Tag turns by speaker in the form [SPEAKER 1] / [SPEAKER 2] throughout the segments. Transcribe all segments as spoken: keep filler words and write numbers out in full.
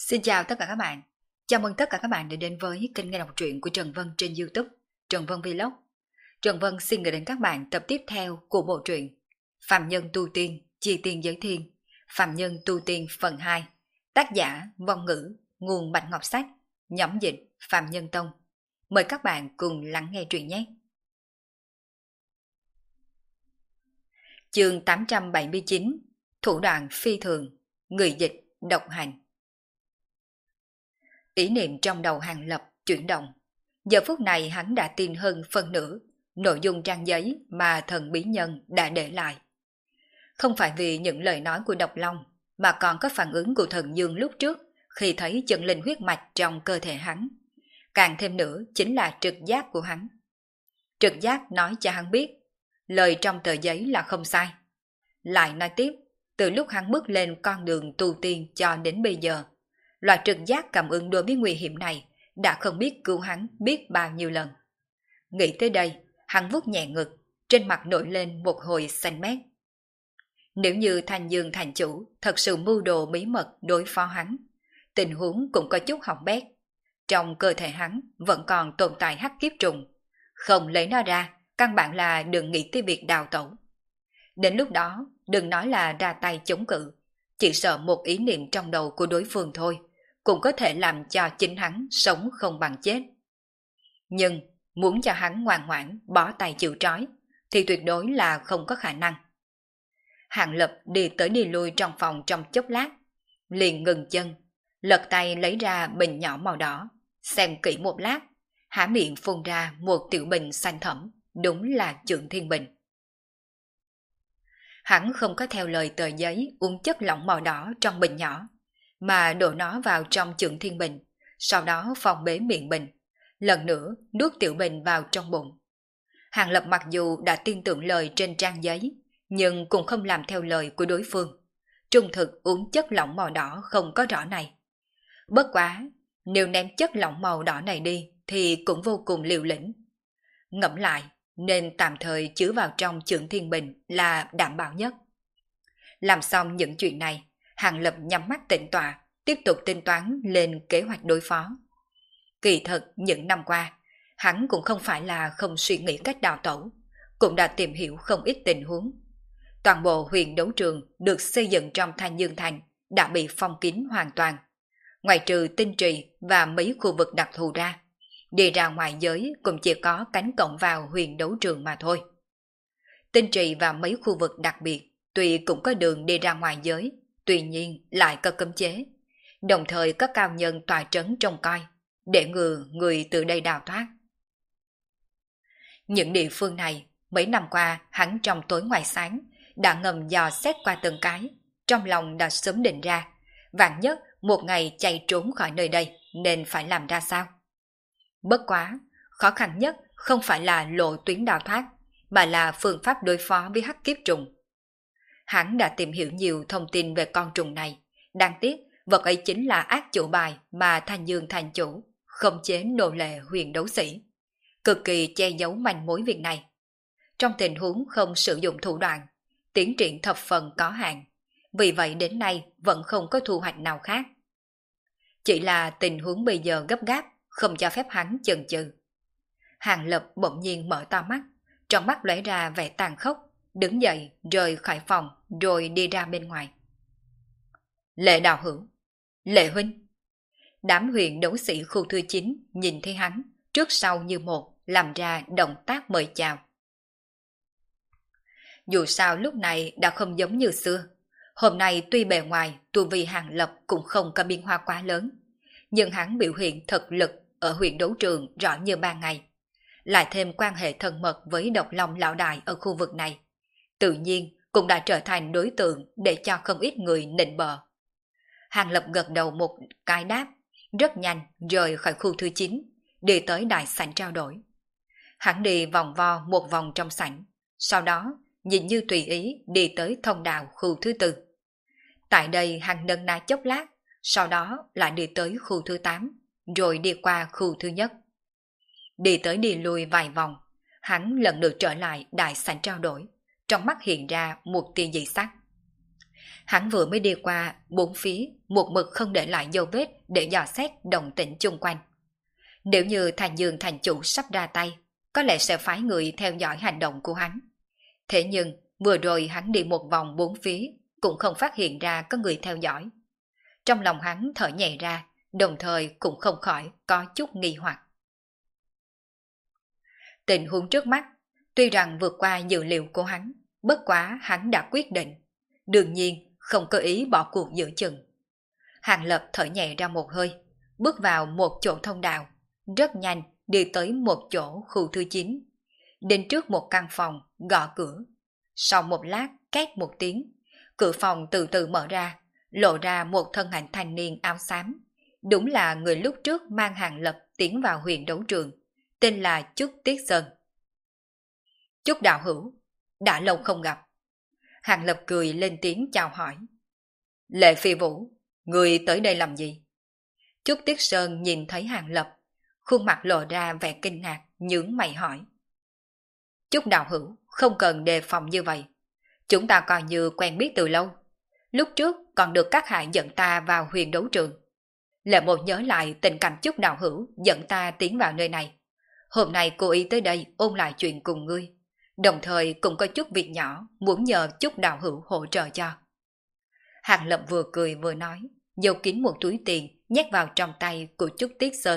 [SPEAKER 1] Xin chào tất cả các bạn. Chào mừng tất cả các bạn đã đến với kênh nghe đọc truyện của Trần Vân trên YouTube, Trần Vân Vlog. Trần Vân xin gửi đến các bạn tập tiếp theo của bộ truyện Phạm Nhân Tu Tiên, Chi Tiên Giới Thiên, Phạm Nhân Tu Tiên phần hai. Tác giả Vong Ngữ, nguồn Bạch Ngọc Sách, nhóm dịch Phạm Nhân Tông. Mời các bạn cùng lắng nghe truyện nhé. Chương tám trăm bảy mươi chín. Thủ đoạn phi thường, người dịch độc hành. Ý niệm trong đầu Hàng Lập chuyển động. Giờ phút này hắn đã tin hơn phân nửa nội dung trang giấy mà thần bí nhân đã để lại. Không phải vì những lời nói của Độc Long, mà còn có phản ứng của thần Dương lúc trước khi thấy chân linh huyết mạch trong cơ thể hắn. Càng thêm nữa chính là trực giác của hắn. Trực giác nói cho hắn biết, lời trong tờ giấy là không sai. Lại nói tiếp, từ lúc hắn bước lên con đường tu tiên cho đến bây giờ, loại trực giác cảm ứng đối với nguy hiểm này đã không biết cứu hắn biết bao nhiêu lần. Nghĩ tới đây, hắn vuốt nhẹ ngực, trên mặt nổi lên một hồi xanh mét. Nếu như Thanh Dương thành chủ thật sự mưu đồ bí mật đối phó hắn, tình huống cũng có chút hỏng bét. Trong cơ thể hắn vẫn còn tồn tại hắc kiếp trùng, không lấy nó ra, căn bản là đừng nghĩ tới việc đào tẩu. Đến lúc đó, đừng nói là ra tay chống cự, chỉ sợ một ý niệm trong đầu của đối phương thôi cũng có thể làm cho chính hắn sống không bằng chết. Nhưng muốn cho hắn ngoan ngoãn bó tay chịu trói thì tuyệt đối là không có khả năng. Hàng Lập đi tới đi lui trong phòng trong chốc lát, liền ngừng chân, lật tay lấy ra bình nhỏ màu đỏ, xem kỹ một lát, há miệng phun ra một tiểu bình xanh thẫm, đúng là Trượng Thiên Bình. Hắn không có theo lời tờ giấy uống chất lỏng màu đỏ trong bình nhỏ, mà đổ nó vào trong Trượng Thiên Bình, sau đó phong bế miệng bình, lần nữa nuốt tiểu bình vào trong bụng. Hàng Lập mặc dù đã tin tưởng lời trên trang giấy, nhưng cũng không làm theo lời của đối phương, trung thực uống chất lỏng màu đỏ không có rõ này. Bất quá, nếu ném chất lỏng màu đỏ này đi thì cũng vô cùng liều lĩnh. Ngẫm lại, nên tạm thời chứa vào trong Trượng Thiên Bình là đảm bảo nhất. Làm xong những chuyện này, Hàng Lập nhắm mắt tĩnh tọa, tiếp tục tính toán lên kế hoạch đối phó. Kỳ thật những năm qua, hắn cũng không phải là không suy nghĩ cách đào tẩu, cũng đã tìm hiểu không ít tình huống. Toàn bộ huyền đấu trường được xây dựng trong Thanh Dương Thành đã bị phong kín hoàn toàn. Ngoài trừ tinh trì và mấy khu vực đặc thù ra, đi ra ngoài giới cũng chỉ có cánh cổng vào huyền đấu trường mà thôi. Tinh trì và mấy khu vực đặc biệt tuy cũng có đường đi ra ngoài giới, tuy nhiên lại có cấm chế, đồng thời có cao nhân tòa trấn trông coi, để ngừa người từ đây đào thoát. Những địa phương này, mấy năm qua hắn trong tối ngoài sáng, đã ngầm dò xét qua từng cái, trong lòng đã sớm định ra, vạn nhất một ngày chạy trốn khỏi nơi đây nên phải làm ra sao. Bất quá, khó khăn nhất không phải là lộ tuyến đào thoát, mà là phương pháp đối phó với hắc kiếp trùng. Hắn đã tìm hiểu nhiều thông tin về con trùng này, đáng tiếc vật ấy chính là ác chủ bài mà Thanh Dương thành chủ khống chế nô lệ huyền đấu sĩ, cực kỳ che giấu manh mối việc này. Trong tình huống không sử dụng thủ đoạn, tiến triển thập phần có hạn, vì vậy đến nay vẫn không có thu hoạch nào khác. Chỉ là tình huống bây giờ gấp gáp, không cho phép hắn chần chừ. Hàng Lập bỗng nhiên mở to mắt, trong mắt lóe ra vẻ tàn khốc, đứng dậy rời khỏi phòng rồi đi ra bên ngoài. Lệ Đào Hữu, Lệ huynh. Đám huyền đấu sĩ khu thứ chín nhìn thấy hắn, trước sau như một làm ra động tác mời chào. Dù sao lúc này đã không giống như xưa. Hôm nay tuy bề ngoài tu vi Hàng Lập cũng không có biến hóa quá lớn, nhưng hắn biểu hiện thực lực ở huyền đấu trường rõ như ban ngày. Lại thêm quan hệ thân mật với Độc Long lão đại ở khu vực này, tự nhiên cũng đã trở thành đối tượng để cho không ít người nịnh bợ. Hàng Lập gật đầu một cái đáp, rất nhanh rời khỏi khu thứ chín, đi tới đại sảnh trao đổi. Hắn đi vòng vo một vòng trong sảnh, sau đó nhìn như tùy ý đi tới thông đạo khu thứ tư. Tại đây hắn nâng ná chốc lát, sau đó lại đi tới khu thứ tám, rồi đi qua khu thứ nhất. Đi tới đi lui vài vòng, hắn lần lượt trở lại đại sảnh trao đổi, trong mắt hiện ra một tia dị sắc. Hắn vừa mới đi qua bốn phía, một mực không để lại dấu vết để dò xét động tĩnh chung quanh. Nếu như Thành Dương thành chủ sắp ra tay, có lẽ sẽ phái người theo dõi hành động của hắn. Thế nhưng, vừa rồi hắn đi một vòng bốn phía, cũng không phát hiện ra có người theo dõi. Trong lòng hắn thở nhẹ ra, đồng thời cũng không khỏi có chút nghi hoặc. Tình huống trước mắt, tuy rằng vượt qua dự liệu của hắn, bất quá hắn đã quyết định. Đương nhiên, không có ý bỏ cuộc giữa chừng. Hàng Lập thở nhẹ ra một hơi, bước vào một chỗ thông đạo, rất nhanh đi tới một chỗ khu thứ chín. Đến trước một căn phòng, gõ cửa. Sau một lát, két một tiếng, cửa phòng từ từ mở ra, lộ ra một thân ảnh thanh niên áo xám. Đúng là người lúc trước mang Hàng Lập tiến vào huyền đấu trường, tên là Chúc Tiết Sơn. Chúc đạo hữu, đã lâu không gặp. Hàng Lập cười lên tiếng chào hỏi. Lệ Phi Vũ, người tới đây làm gì? Chúc Tiết Sơn nhìn thấy Hàng Lập, khuôn mặt lộ ra vẻ kinh ngạc, nhướng mày hỏi. Chúc đạo hữu, không cần đề phòng như vậy. Chúng ta coi như quen biết từ lâu. Lúc trước còn được các hạ dẫn ta vào huyền đấu trường. Lệ một nhớ lại tình cảnh Chúc đạo hữu dẫn ta tiến vào nơi này. Hôm nay cô ý tới đây ôn lại chuyện cùng ngươi. Đồng thời cũng có chút việc nhỏ muốn nhờ Chúc đạo hữu hỗ trợ cho. Hàng Lập vừa cười vừa nói, giấu kín một túi tiền nhét vào trong tay của Chúc Tiết Sơn.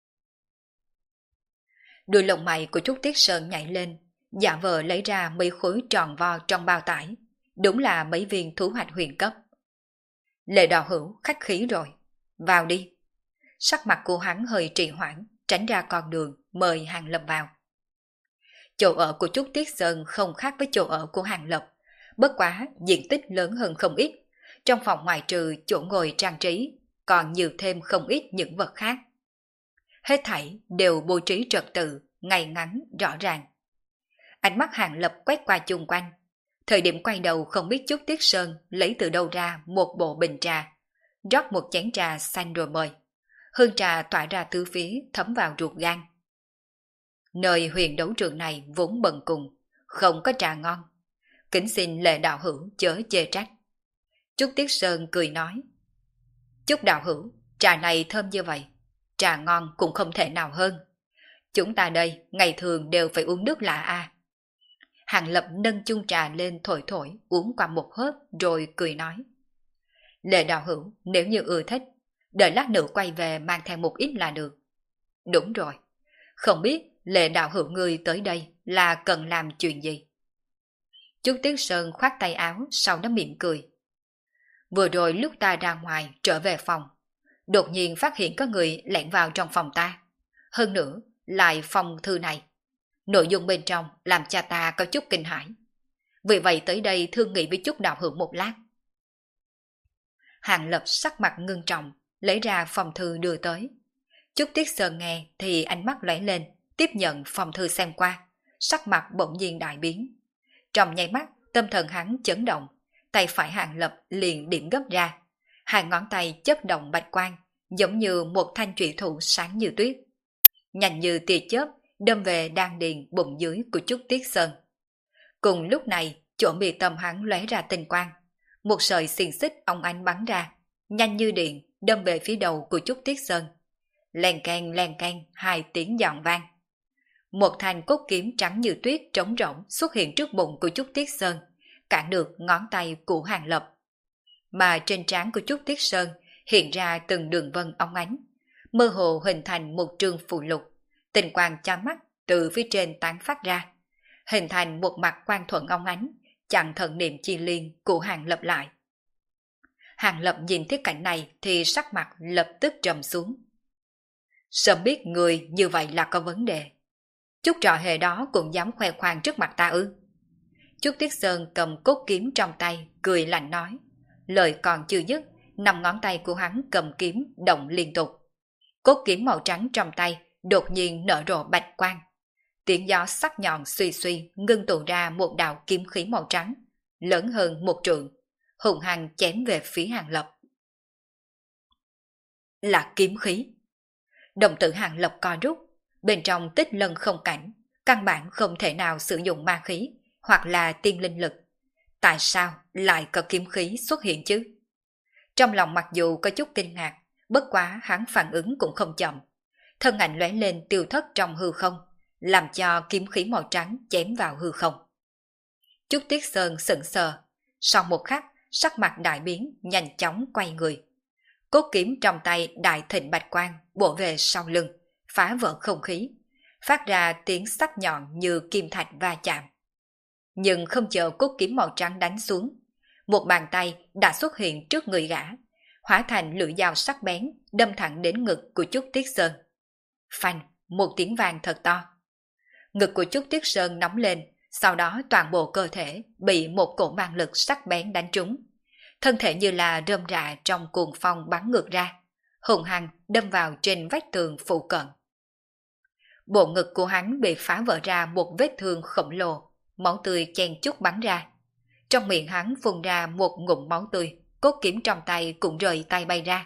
[SPEAKER 1] Đuôi lông mày của Trúc Tiết Sơn nhảy lên, giả vờ lấy ra mấy khối tròn vo trong bao tải, đúng là mấy viên thú hạch huyền cấp. Lệ đạo hữu khách khí rồi, vào đi. Sắc mặt của hắn hơi trì hoãn, tránh ra con đường, mời Hàng Lập vào. Chỗ ở của Trúc Tiết Sơn không khác với chỗ ở của Hàng Lập, bất quá diện tích lớn hơn không ít. Trong phòng ngoại trừ chỗ ngồi trang trí, còn nhiều thêm không ít những vật khác. Hết thảy đều bố trí trật tự, ngay ngắn, rõ ràng. Ánh mắt Hàng Lập quét qua chung quanh. Thời điểm quay đầu không biết Chúc Tiết Sơn lấy từ đâu ra một bộ bình trà, rót một chén trà xanh rồi mời. Hương trà tỏa ra tứ phía thấm vào ruột gan. Nơi huyền đấu trường này vốn bần cùng, không có trà ngon. Kính xin Lệ đạo hữu chớ chê trách. Chúc Tiết Sơn cười nói. Chúc đạo hữu, trà này thơm như vậy. Trà ngon cũng không thể nào hơn. Chúng ta đây ngày thường đều phải uống nước lạ a. Hàng Lập nâng chung trà lên thổi thổi, uống qua một hớp rồi cười nói. Lệ đạo hữu, nếu như ưa thích, đợi lát nữa quay về mang theo một ít là được. Đúng rồi, không biết Lệ đạo hữu người tới đây là cần làm chuyện gì? Chúc Tiết Sơn khoát tay áo, sau đó mỉm cười. Vừa rồi lúc ta ra ngoài trở về phòng, đột nhiên phát hiện có người lẻn vào trong phòng ta. Hơn nữa, lại phòng thư này. Nội dung bên trong làm cha ta có chút kinh hãi. Vì vậy tới đây thương nghị với Chúc đạo hữu một lát. Hàng Lập sắc mặt ngưng trọng, lấy ra phòng thư đưa tới. Chúc Tiết Sơn nghe thì ánh mắt lóe lên, tiếp nhận phòng thư xem qua, sắc mặt bỗng nhiên đại biến. Trong nháy mắt, tâm thần hắn chấn động, tay phải Hàng Lập liền điểm gấp ra. Hai ngón tay chớp động bạch quang, giống như một thanh trụy thủ sáng như tuyết. Nhanh như tia chớp, đâm về đan điền bụng dưới của Chúc Tiết Sơn. Cùng lúc này, chỗ mi tâm hắn lóe ra tinh quang. Một sợi xiềng xích ong ánh bắn ra, nhanh như điện, đâm về phía đầu của Chúc Tiết Sơn. Len keng len keng, hai tiếng giòn vang. Một thanh cốt kiếm trắng như tuyết trống rỗng xuất hiện trước bụng của Chúc Tiết Sơn, cản được ngón tay của Hàng Lập. Mà trên trán của Chúc Tiết Sơn hiện ra từng đường vân óng ánh, mơ hồ hình thành một trường phù lục, tinh quang chói mắt từ phía trên tán phát ra, hình thành một mặt quang thuận óng ánh, chặn thần niệm chi liên của Hàng Lập lại. Hàng Lập nhìn thấy cảnh này thì sắc mặt lập tức trầm xuống. Sớm biết người như vậy là có vấn đề. Chút trò hề đó cũng dám khoe khoang trước mặt ta ư? Chúc Tiết Sơn cầm cốt kiếm trong tay, cười lạnh nói. Lời còn chưa dứt, năm ngón tay của hắn cầm kiếm động liên tục. Cốt kiếm màu trắng trong tay đột nhiên nở rộ bạch quang. Tiếng gió sắc nhọn suy suy ngưng tụ ra một đạo kiếm khí màu trắng, lớn hơn một trượng, hùng hăng chém về phía Hàng Lập. Là kiếm khí. Đồng tử Hàng Lập co rút, bên trong tích lân không cảnh, căn bản không thể nào sử dụng ma khí hoặc là tiên linh lực. Tại sao lại có kiếm khí xuất hiện chứ? Trong lòng mặc dù có chút kinh ngạc, bất quá hắn phản ứng cũng không chậm. Thân ảnh lóe lên tiêu thất trong hư không, làm cho kiếm khí màu trắng chém vào hư không. Trúc Tiết Sơn sững sờ, sau một khắc, sắc mặt đại biến, nhanh chóng quay người. Cốt kiếm trong tay đại thịnh bạch quang bổ về sau lưng, phá vỡ không khí, phát ra tiếng sắc nhọn như kim thạch va chạm. Nhưng không chờ cốt kiếm màu trắng đánh xuống, một bàn tay đã xuất hiện trước người gã, hóa thành lưỡi dao sắc bén đâm thẳng đến ngực của Trúc Tiết Sơn. Phanh, một tiếng vang thật to. Ngực của Trúc Tiết Sơn nóng lên, sau đó toàn bộ cơ thể bị một cổ mang lực sắc bén đánh trúng. Thân thể như là rơm rạ trong cuồng phong bắn ngược ra, hùng hăng đâm vào trên vách tường phụ cận. Bộ ngực của hắn bị phá vỡ ra một vết thương khổng lồ, máu tươi chen chúc bắn ra. Trong miệng hắn phun ra một ngụm máu tươi, cốt kiếm trong tay cũng rời tay bay ra.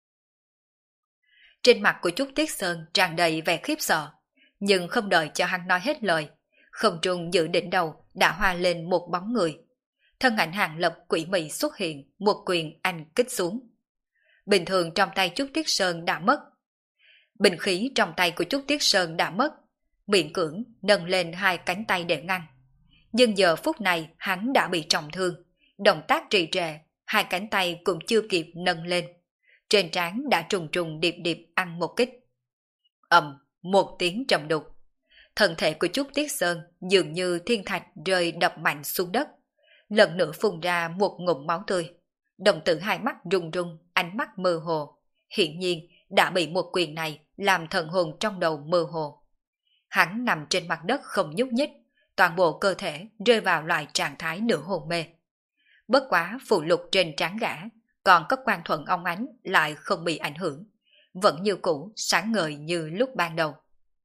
[SPEAKER 1] Trên mặt của Trúc Tiết Sơn tràn đầy vẻ khiếp sợ, nhưng không đợi cho hắn nói hết lời, không trung giữa đỉnh đầu đã hoa lên một bóng người. Thân ảnh Hàng Lập quỷ mị xuất hiện, một quyền anh kích xuống. Bình thường trong tay Trúc Tiết Sơn đã mất. Bình khí trong tay của Trúc Tiết Sơn đã mất, miễn cưỡng nâng lên hai cánh tay để ngăn. Nhưng giờ phút này hắn đã bị trọng thương, động tác trì trệ, hai cánh tay cũng chưa kịp nâng lên. Trên trán đã trùng trùng điệp điệp ăn một kích. Ầm, một tiếng trầm đục. Thân thể của Trúc Tiết Sơn dường như thiên thạch rơi đập mạnh xuống đất. Lần nữa phun ra một ngụm máu tươi. Đồng tử hai mắt rung rung, ánh mắt mơ hồ. Hiển nhiên đã bị một quyền này làm thần hồn trong đầu mơ hồ. Hắn nằm trên mặt đất không nhúc nhích, toàn bộ cơ thể rơi vào loại trạng thái nửa hồn mê. Bất quá phụ lục trên trán gã, còn có quan thuận ong ánh lại không bị ảnh hưởng, vẫn như cũ sáng ngời như lúc ban đầu.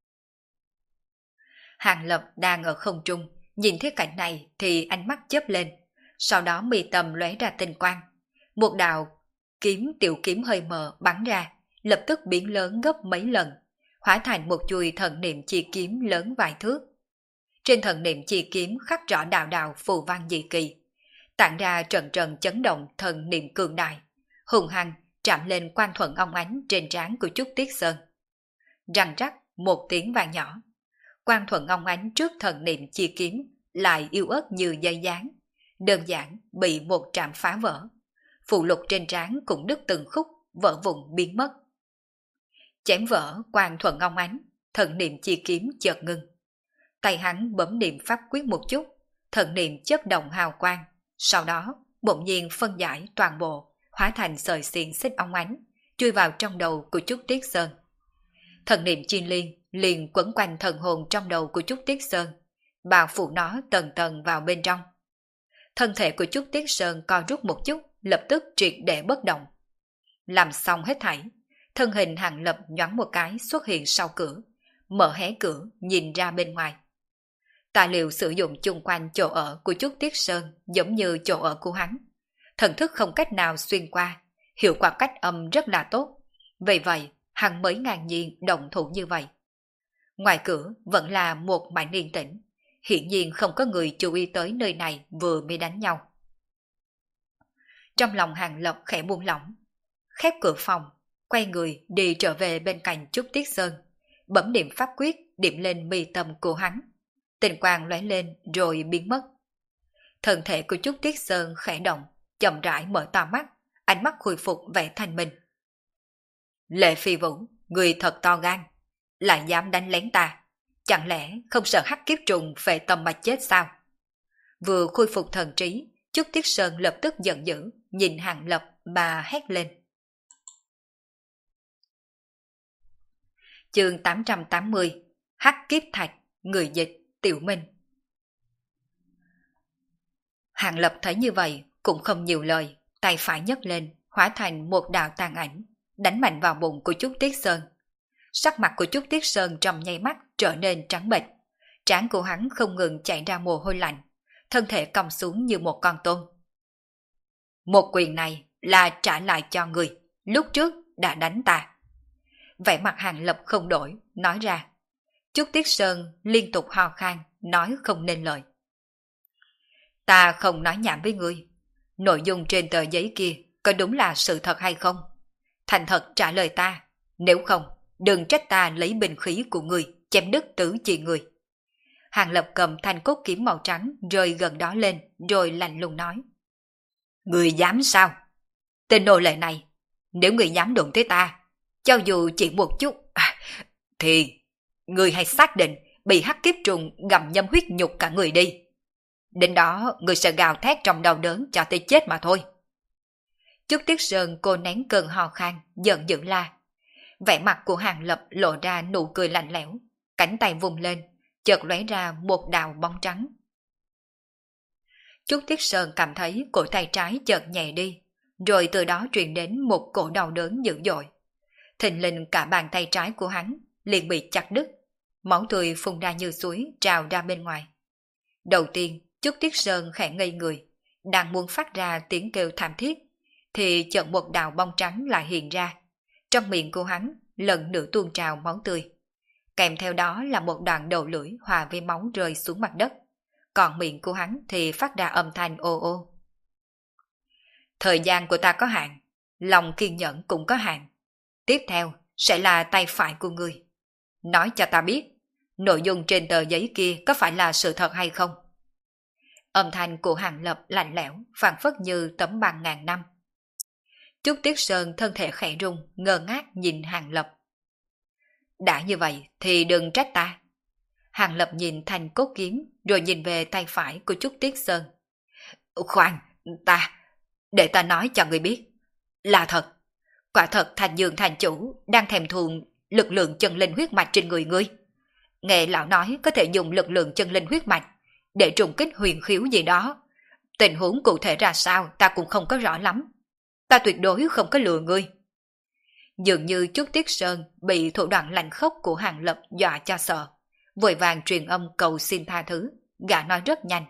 [SPEAKER 1] Hàng Lập đang ở không trung, nhìn thấy cảnh này thì ánh mắt chớp lên, sau đó mi tâm lóe ra tinh quang. Một đạo kiếm tiểu kiếm hơi mờ bắn ra, lập tức biến lớn gấp mấy lần, hóa thành một chuôi thần niệm chi kiếm lớn vài thước. Trên thần niệm chi kiếm khắc rõ đạo đạo phù văn dị kỳ, tản ra trận trận chấn động thần niệm cường đại, hùng hăng chạm lên quan thuận ong ánh trên trán của Trúc Tiết Sơn. Răng rắc một tiếng vang nhỏ, quan thuận ong ánh trước thần niệm chi kiếm lại yếu ớt như dây dáng, đơn giản bị một trạm phá vỡ. Phụ lục trên trán cũng đứt từng khúc, vỡ vụn biến mất. Chém vỡ quan thuận ong ánh, thần niệm chi kiếm chợt ngưng. Tay hắn bấm niệm pháp quyết một chút, thần niệm chớp động hào quang, sau đó bỗng nhiên phân giải toàn bộ, hóa thành sợi xiềng xích ong ánh, chui vào trong đầu của Trúc Tiết Sơn. Thần niệm chi liên liền quấn quanh thần hồn trong đầu của Trúc Tiết Sơn, bao phủ nó tầng tầng vào bên trong. Thân thể của Trúc Tiết Sơn co rút một chút, lập tức triệt để bất động. Làm xong hết thảy, thân hình Hàng Lập nhoáng một cái xuất hiện sau cửa, mở hé cửa nhìn ra bên ngoài. Tài liệu sử dụng chung quanh chỗ ở của Trúc Tiết Sơn giống như chỗ ở của hắn. Thần thức không cách nào xuyên qua, hiệu quả cách âm rất là tốt. Vì vậy, hắn mới ngang nhiên động thủ như vậy. Ngoài cửa vẫn là một mảnh yên tĩnh, hiển nhiên không có người chú ý tới nơi này vừa mới đánh nhau. Trong lòng Hàng Lập khẽ buông lỏng, khép cửa phòng, quay người đi trở về bên cạnh Trúc Tiết Sơn, bấm điểm pháp quyết điểm lên mi tâm của hắn. Tình quang lóe lên rồi biến mất. Thân thể của Trúc Tiết Sơn khẽ động, chậm rãi mở to mắt, ánh mắt khôi phục vẻ thanh minh. Lệ Phi Vũ, người thật to gan, lại dám đánh lén ta, chẳng lẽ không sợ hắc kiếp trùng phệ tâm mà chết sao? Vừa khôi phục thần trí, Trúc Tiết Sơn lập tức giận dữ, nhìn Hàng Lập mà hét lên. Chương tám trăm tám mươi, Hắc Kiếp Thạch, người dịch Tiểu Minh. Hàng Lập thấy như vậy cũng không nhiều lời, tay phải nhấc lên, hóa thành một đạo tàn ảnh, đánh mạnh vào bụng của Trúc Tiết Sơn. Sắc mặt của Trúc Tiết Sơn trong nháy mắt trở nên trắng bệch, trán của hắn không ngừng chảy ra mồ hôi lạnh, thân thể cong xuống như một con tôm. Một quyền này là trả lại cho người, lúc trước đã đánh ta. Vẻ mặt Hàng Lập không đổi, nói ra. Trúc Tiết Sơn liên tục ho khan, nói không nên lời. Ta không nói nhảm với ngươi. Nội dung trên tờ giấy kia có đúng là sự thật hay không? Thành thật trả lời ta, nếu không, đừng trách ta lấy binh khí của ngươi chém đứt tứ chi ngươi. Hàng Lập cầm thanh cốt kiếm màu trắng rơi gần đó lên, rồi lạnh lùng nói. Ngươi dám sao? Tên nô lệ này, nếu ngươi dám đụng tới ta, cho dù chỉ một chút, à, thì ngươi hãy xác định bị hắc kiếp trùng gặm nhấm huyết nhục cả người đi. Đến đó ngươi sẽ gào thét trong đau đớn cho tới chết mà thôi. Trúc Tiết Sơn cô nén cơn ho khan, giận dữ la. Vẻ mặt của Hàng Lập lộ ra nụ cười lạnh lẽo, cánh tay vùng lên, chợt lóe ra một đạo bóng trắng. Trúc Tiết Sơn cảm thấy cổ tay trái chợt nhẹ đi, rồi từ đó truyền đến một cổ đau đớn dữ dội. Thình lình cả bàn tay trái của hắn liền bị chặt đứt, máu tươi phun ra như suối trào ra bên ngoài. Đầu tiên, Trúc Tiết Sơn khẽ ngây người, đang muốn phát ra tiếng kêu thảm thiết, thì chợt một đạo bóng trắng lại hiện ra. Trong miệng của hắn lần nữa tuôn trào máu tươi. Kèm theo đó là một đoạn đầu lưỡi hòa với máu rơi xuống mặt đất. Còn miệng của hắn thì phát ra âm thanh ô ô. Thời gian của ta có hạn, lòng kiên nhẫn cũng có hạn. Tiếp theo sẽ là tay phải của ngươi. Nói cho ta biết, nội dung trên tờ giấy kia có phải là sự thật hay không? Âm thanh của Hàng Lập lạnh lẽo, phảng phất như tấm băng ngàn năm. Trúc Tiết Sơn thân thể khẽ rung, ngơ ngác nhìn Hàng Lập. Đã như vậy thì đừng trách ta. Hàng Lập nhìn thanh cốt kiếm, rồi nhìn về tay phải của Trúc Tiết Sơn. Khoan, ta, để ta nói cho người biết. Là thật, quả thật Thành Dương thành chủ đang thèm thuồng lực lượng chân linh huyết mạch trên người ngươi. Nghe lão nói có thể dùng lực lượng chân linh huyết mạch để trùng kích huyền khiếu gì đó. Tình huống cụ thể ra sao ta cũng không có rõ lắm. Ta tuyệt đối không có lừa ngươi. Dường như Trúc Tiết Sơn bị thủ đoạn lạnh khốc của Hàng Lập dọa cho sợ, vội vàng truyền âm cầu xin tha thứ, gã nói rất nhanh.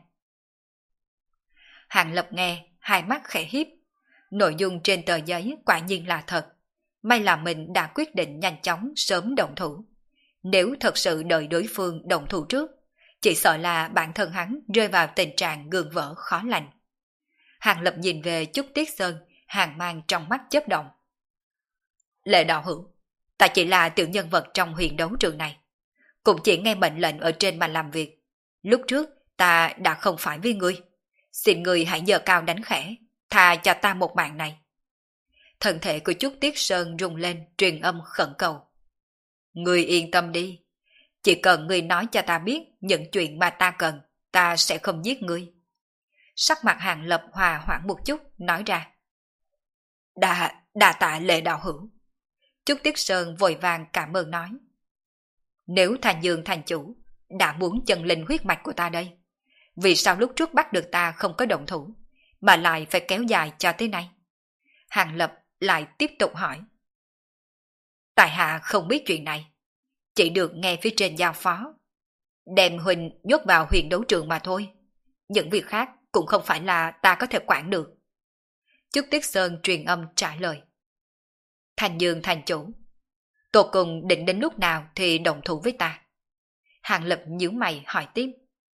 [SPEAKER 1] Hàng Lập nghe, hai mắt khẽ híp. Nội dung trên tờ giấy quả nhiên là thật. May là mình đã quyết định nhanh chóng sớm động thủ. Nếu thật sự đợi đối phương động thủ trước, chỉ sợ là bản thân hắn rơi vào tình trạng gượng vỡ khó lành. Hàng Lập nhìn về Trúc Tiết Sơn, hàng mang trong mắt chớp động. Lệ đạo hữu, ta chỉ là tiểu nhân vật trong huyền đấu trường này, cũng chỉ nghe mệnh lệnh ở trên mà làm việc. Lúc trước ta đã không phải với ngươi, xin ngươi hãy giơ cao đánh khẽ, tha cho ta một mạng này. Thân thể của Trúc Tiết Sơn rung lên, truyền âm khẩn cầu. Ngươi yên tâm đi, chỉ cần ngươi nói cho ta biết những chuyện mà ta cần, ta sẽ không giết ngươi. Sắc mặt Hàng Lập hòa hoãn một chút, nói ra. Đà, đà tạ Lệ đạo hữu. Trúc Tiết Sơn vội vàng cảm ơn nói. Nếu Thành Dương thành chủ đã muốn chân linh huyết mạch của ta đây, vì sao lúc trước bắt được ta không có động thủ, mà lại phải kéo dài cho tới nay? Hàng Lập lại tiếp tục hỏi. Tại hạ không biết chuyện này, chỉ được nghe phía trên giao phó. Đem Huỳnh nhốt vào huyền đấu trường mà thôi. Những việc khác cũng không phải là ta có thể quản được. Trúc Tiết Sơn truyền âm trả lời. Thành Dương thành chủ, tột cùng định đến lúc nào thì động thủ với ta? Hàng Lập nhíu mày hỏi tiếp.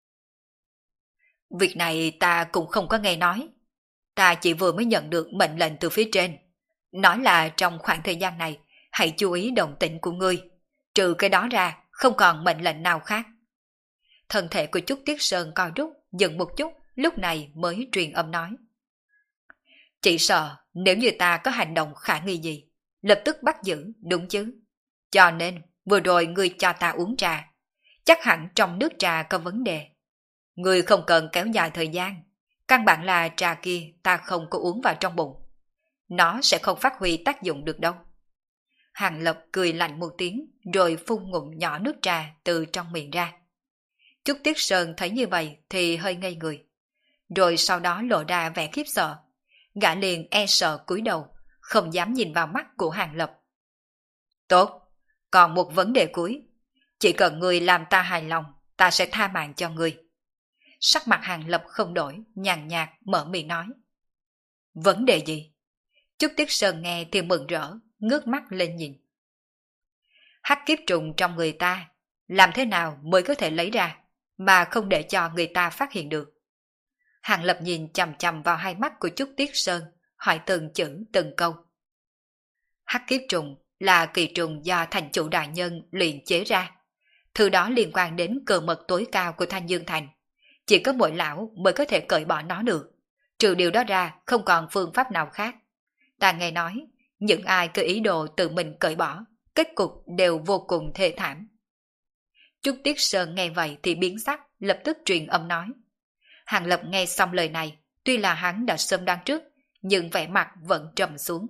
[SPEAKER 1] Việc này ta cũng không có nghe nói. Ta chỉ vừa mới nhận được mệnh lệnh từ phía trên, nói là trong khoảng thời gian này hãy chú ý động tĩnh của ngươi, trừ cái đó ra không còn mệnh lệnh nào khác. Thân thể của Trúc Tiết Sơn co rút, dừng một chút, lúc này mới truyền âm nói. Chỉ sợ nếu như ta có hành động khả nghi gì, lập tức bắt giữ, đúng chứ? Cho nên vừa rồi ngươi cho ta uống trà, chắc hẳn trong nước trà có vấn đề. Ngươi không cần kéo dài thời gian, căn bản là trà kia ta không có uống vào trong bụng, nó sẽ không phát huy tác dụng được đâu. Hàng Lập cười lạnh một tiếng, rồi phun ngụm nhỏ nước trà từ trong miệng ra. Trúc Tiết Sơn thấy như vậy thì hơi ngây người, rồi sau đó lộ ra vẻ khiếp sợ. Gã liền e sợ cúi đầu, không dám nhìn vào mắt của Hàng Lập. Tốt, còn một vấn đề cuối. Chỉ cần ngươi làm ta hài lòng, ta sẽ tha mạng cho ngươi. Sắc mặt Hàng Lập không đổi, nhàn nhạt mở miệng nói. Vấn đề gì? Trúc Tiết Sơn nghe thì mừng rỡ, ngước mắt lên nhìn. Hắc kiếp trùng trong người ta, làm thế nào mới có thể lấy ra, mà không để cho người ta phát hiện được? Hàng Lập nhìn chằm chằm vào hai mắt của Trúc Tiết Sơn, hỏi từng chữ từng câu. Hắc kiếp trùng là kỳ trùng do thành chủ đại nhân luyện chế ra. Thứ đó liên quan đến cơ mật tối cao của Thanh Dương Thành. Chỉ có mỗi lão mới có thể cởi bỏ nó được. Trừ điều đó ra không còn phương pháp nào khác. Ta nghe nói, những ai có ý đồ tự mình cởi bỏ, kết cục đều vô cùng thê thảm. Trúc Tiết Sơn nghe vậy thì biến sắc, lập tức truyền âm nói. Hàng Lập nghe xong lời này, tuy là hắn đã sớm đoán trước, nhưng vẻ mặt vẫn trầm xuống.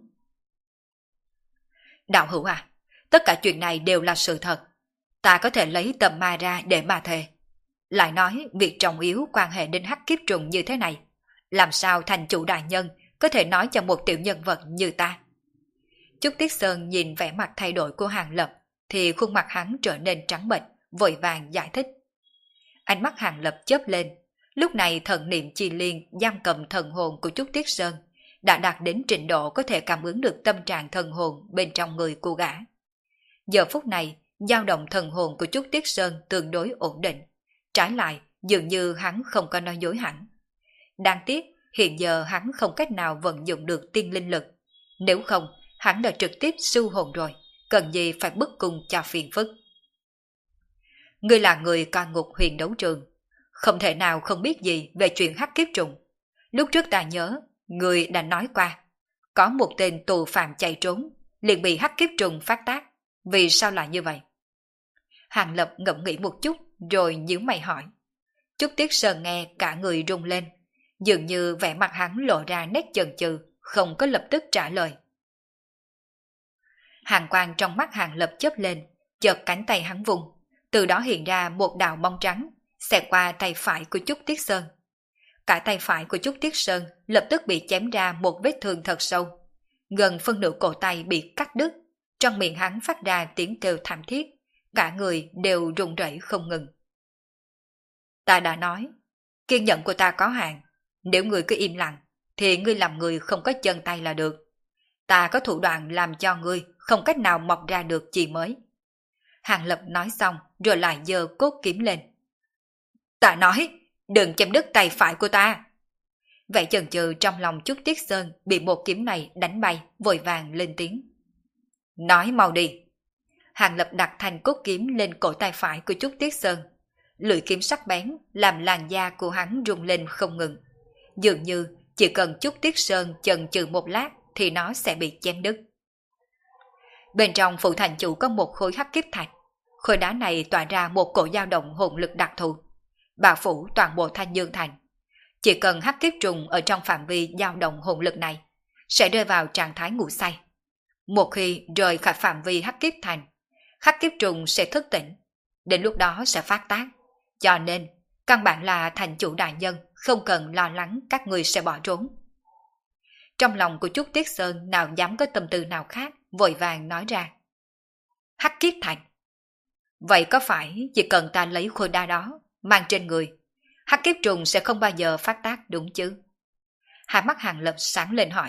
[SPEAKER 1] Đạo hữu à, tất cả chuyện này đều là sự thật. Ta có thể lấy tầm ma ra để mà thề. Lại nói việc trọng yếu quan hệ đến hắc kiếp trùng như thế này, làm sao thành chủ đại nhân có thể nói cho một tiểu nhân vật như ta? Trúc Tiết Sơn nhìn vẻ mặt thay đổi của Hàng Lập, thì khuôn mặt hắn trở nên trắng bệch, vội vàng giải thích. Ánh mắt Hàng Lập chớp lên, lúc này thần niệm chi liên giam cầm thần hồn của Trúc Tiết Sơn đã đạt đến trình độ có thể cảm ứng được tâm trạng thần hồn bên trong người cô gã. Giờ phút này, dao động thần hồn của Trúc Tiết Sơn tương đối ổn định, trái lại dường như hắn không có nói dối hẳn. Đáng tiếc, hiện giờ hắn không cách nào vận dụng được tiên linh lực, nếu không hắn đã trực tiếp siêu hồn rồi, cần gì phải bức cung cho phiền phức. Ngươi là người coi ngục huyền đấu trường, không thể nào không biết gì về chuyện hắc kiếp trùng. Lúc trước ta nhớ, ngươi đã nói qua, có một tên tù phạm chạy trốn, liền bị hắc kiếp trùng phát tác. Vì sao lại như vậy? Hàng Lập ngẫm nghĩ một chút, rồi nhíu mày hỏi. Trúc Tiết Sơn nghe cả người rung lên, dường như vẻ mặt hắn lộ ra nét chần chừ, không có lập tức trả lời. Hàng quang trong mắt Hàng Lập chớp lên, chợt cánh tay hắn vùng, từ đó hiện ra một đạo bóng trắng, xẹt qua tay phải của Trúc Tiết Sơn. Cả tay phải của Trúc Tiết Sơn lập tức bị chém ra một vết thương thật sâu, gần phân nửa cổ tay bị cắt đứt, trong miệng hắn phát ra tiếng kêu thảm thiết, cả người đều run rẩy không ngừng. Ta đã nói, kiên nhẫn của ta có hạn, nếu ngươi cứ im lặng, thì ngươi làm người không có chân tay là được. Ta có thủ đoạn làm cho ngươi không cách nào mọc ra được chỉ mới. Hàng Lập nói xong rồi lại giơ cốt kiếm lên. Ta nói, đừng chém đứt tay phải của ta. Vậy chần chừ trong lòng Trúc Tiết Sơn bị một kiếm này đánh bay, vội vàng lên tiếng. Nói mau đi. Hàng Lập đặt thanh cốt kiếm lên cổ tay phải của Trúc Tiết Sơn. Lưỡi kiếm sắc bén làm làn da của hắn rung lên không ngừng. Dường như chỉ cần Trúc Tiết Sơn chần chừ một lát thì nó sẽ bị chém đứt. Bên trong phủ thành chủ có một khối hắc kiếp thạch. Khối đá này tỏa ra một cổ dao động hồn lực đặc thù, bao phủ toàn bộ Thanh Dương Thành. Chỉ cần hắc kiếp trùng ở trong phạm vi dao động hồn lực này sẽ rơi vào trạng thái ngủ say. Một khi rời khỏi phạm vi hắc kiếp thành, hắc kiếp trùng sẽ thức tỉnh, đến lúc đó sẽ phát tác. Cho nên, căn bản là thành chủ đại nhân không cần lo lắng các người sẽ bỏ trốn. Trong lòng của Trúc Tiết Sơn nào dám có tâm tư nào khác, vội vàng nói ra. Hắc kiếp thành. Vậy có phải chỉ cần ta lấy khối đá đó, mang trên người, hắc kiếp trùng sẽ không bao giờ phát tác đúng chứ? Hai mắt Hàng Lập sáng lên hỏi.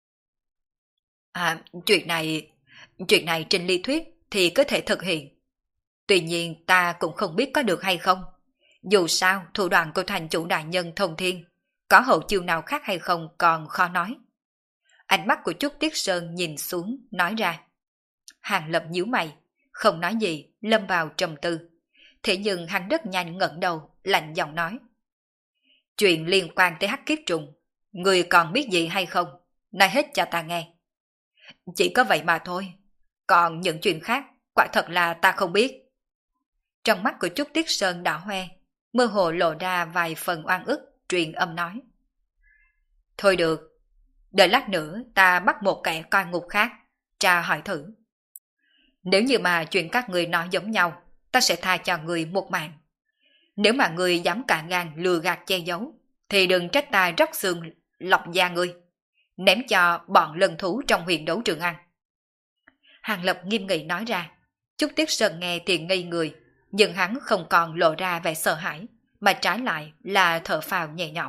[SPEAKER 1] À, chuyện này, chuyện này trên lý thuyết thì có thể thực hiện. Tuy nhiên ta cũng không biết có được hay không. Dù sao thủ đoạn của thành chủ đại nhân thông thiên, có hậu chiêu nào khác hay không còn khó nói. Ánh mắt của Trúc Tiết Sơn nhìn xuống, nói ra. Hàng Lập nhíu mày, không nói gì, lâm vào trầm tư. Thế nhưng hắn rất nhanh ngẩng đầu, lạnh giọng nói. Chuyện liên quan tới hắc kiếp trùng, người còn biết gì hay không? Nói hết cho ta nghe. Chỉ có vậy mà thôi. Còn những chuyện khác, quả thật là ta không biết. Trong mắt của Trúc Tiết Sơn đỏ hoe, mơ hồ lộ ra vài phần oan ức, truyền âm nói. Thôi được, đợi lát nữa ta bắt một kẻ coi ngục khác, tra hỏi thử. Nếu như mà chuyện các người nói giống nhau, ta sẽ tha cho người một mạng. Nếu mà người dám cả gan lừa gạt che giấu, thì đừng trách ta róc xương lọc da người, ném cho bọn lân thú trong huyền đấu trường ăn. Hàng Lập nghiêm nghị nói ra. Trúc Tiết Sơn nghe thì ngây người, nhưng hắn không còn lộ ra vẻ sợ hãi, mà trái lại là thở phào nhẹ nhõm.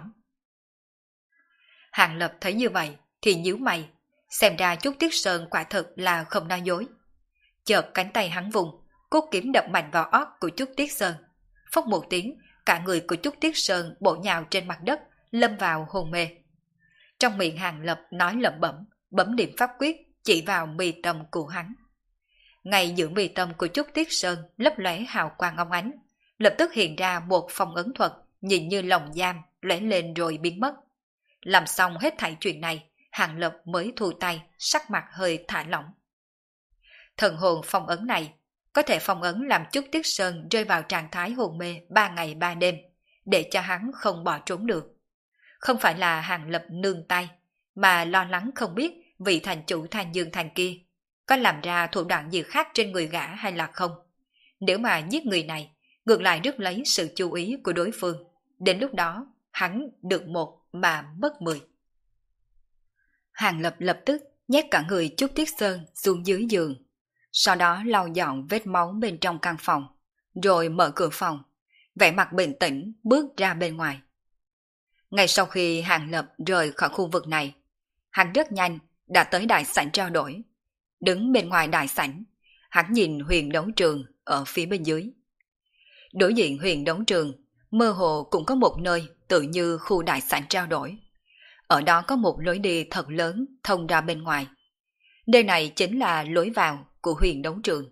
[SPEAKER 1] Hàng Lập thấy như vậy thì nhíu mày, xem ra Trúc Tiết Sơn quả thực là không nói dối. Chợt cánh tay hắn vùng, cốt kiếm đập mạnh vào ót của Trúc Tiết Sơn. Phốc một tiếng, cả người của Trúc Tiết Sơn bổ nhào trên mặt đất, lâm vào hôn mê. Trong miệng Hàng Lập nói lẩm bẩm, bấm điểm pháp quyết chỉ vào mi tâm của hắn. Ngay giữa mi tâm của Trúc Tiết Sơn lấp lóe hào quang óng ánh, lập tức hiện ra một phong ấn thuật, nhìn như lồng giam, lóe lên rồi biến mất. Làm xong hết thảy chuyện này, Hàng Lập mới thu tay, sắc mặt hơi thả lỏng. Thần hồn phong ấn này có thể phong ấn làm Trúc Tiết Sơn rơi vào trạng thái hôn mê ba ngày ba đêm, để cho hắn không bỏ trốn được. Không phải là Hàng Lập nương tay, mà lo lắng không biết vị thành chủ Thanh Dương Thành kia có làm ra thủ đoạn gì khác trên người gã hay là không. Nếu mà giết người này, ngược lại rước lấy sự chú ý của đối phương. Đến lúc đó, hắn được một mà mất mười. Hàng Lập lập tức nhét cả người Trúc Tiết Sơn xuống dưới giường, sau đó lau dọn vết máu bên trong căn phòng, rồi mở cửa phòng, vẻ mặt bình tĩnh bước ra bên ngoài. Ngay sau khi Hàng Lập rời khỏi khu vực này, hắn rất nhanh đã tới đại sảnh trao đổi. Đứng bên ngoài đại sảnh, hắn nhìn huyền đấu trường ở phía bên dưới. Đối diện huyền đấu trường, mơ hồ cũng có một nơi tự như khu đại sảnh trao đổi. Ở đó có một lối đi thật lớn thông ra bên ngoài. Nơi này chính là lối vào của huyền đấu trường.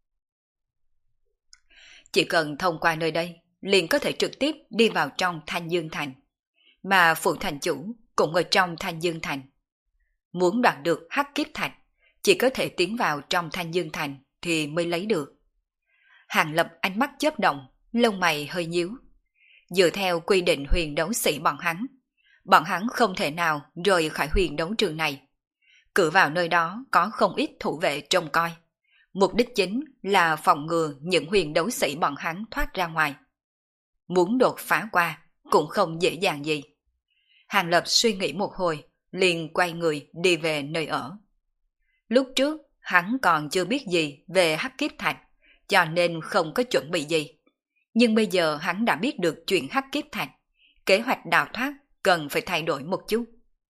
[SPEAKER 1] Chỉ cần thông qua nơi đây, liền có thể trực tiếp đi vào trong Thanh Dương Thành. Mà phụ thành chủ cũng ở trong Thanh Dương Thành. Muốn đoạt được hắc kiếp thạch, chỉ có thể tiến vào trong Thanh Dương Thành thì mới lấy được. Hàng Lập ánh mắt chớp động, lông mày hơi nhíu. Dựa theo quy định huyền đấu sĩ bọn hắn, bọn hắn không thể nào rời khỏi huyền đấu trường này. Cửa vào nơi đó có không ít thủ vệ trông coi. Mục đích chính là phòng ngừa những huyền đấu sĩ bọn hắn thoát ra ngoài. Muốn đột phá qua cũng không dễ dàng gì. Hàng Lập suy nghĩ một hồi, liền quay người đi về nơi ở. Lúc trước, hắn còn chưa biết gì về hắc kiếp thạch, cho nên không có chuẩn bị gì. Nhưng bây giờ hắn đã biết được chuyện hắc kiếp thạch, kế hoạch đào thoát cần phải thay đổi một chút.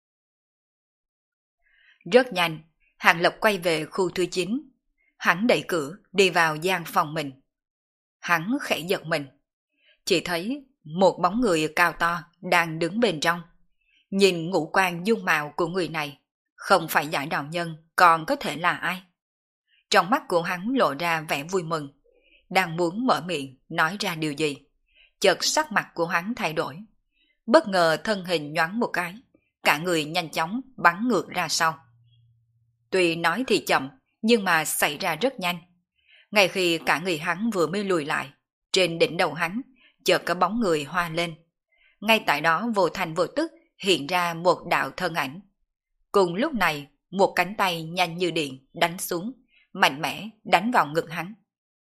[SPEAKER 1] Rất nhanh, Hàng Lập quay về khu thứ chín. Hắn đẩy cửa đi vào gian phòng mình. Hắn khẽ giật mình. Chỉ thấy một bóng người cao to đang đứng bên trong. Nhìn ngũ quan dung mạo của người này, không phải Giải Đạo Nhân còn có thể là ai. Trong mắt của hắn lộ ra vẻ vui mừng, đang muốn mở miệng nói ra điều gì. Chợt sắc mặt của hắn thay đổi. Bất ngờ thân hình nhoáng một cái, cả người nhanh chóng bắn ngược ra sau. Tuy nói thì chậm, nhưng mà xảy ra rất nhanh. Ngay khi cả người hắn vừa mới lùi lại, trên đỉnh đầu hắn chợt có bóng người hoa lên. Ngay tại đó vô thành vô tức hiện ra một đạo thân ảnh. Cùng lúc này, một cánh tay nhanh như điện đánh xuống, mạnh mẽ đánh vào ngực hắn.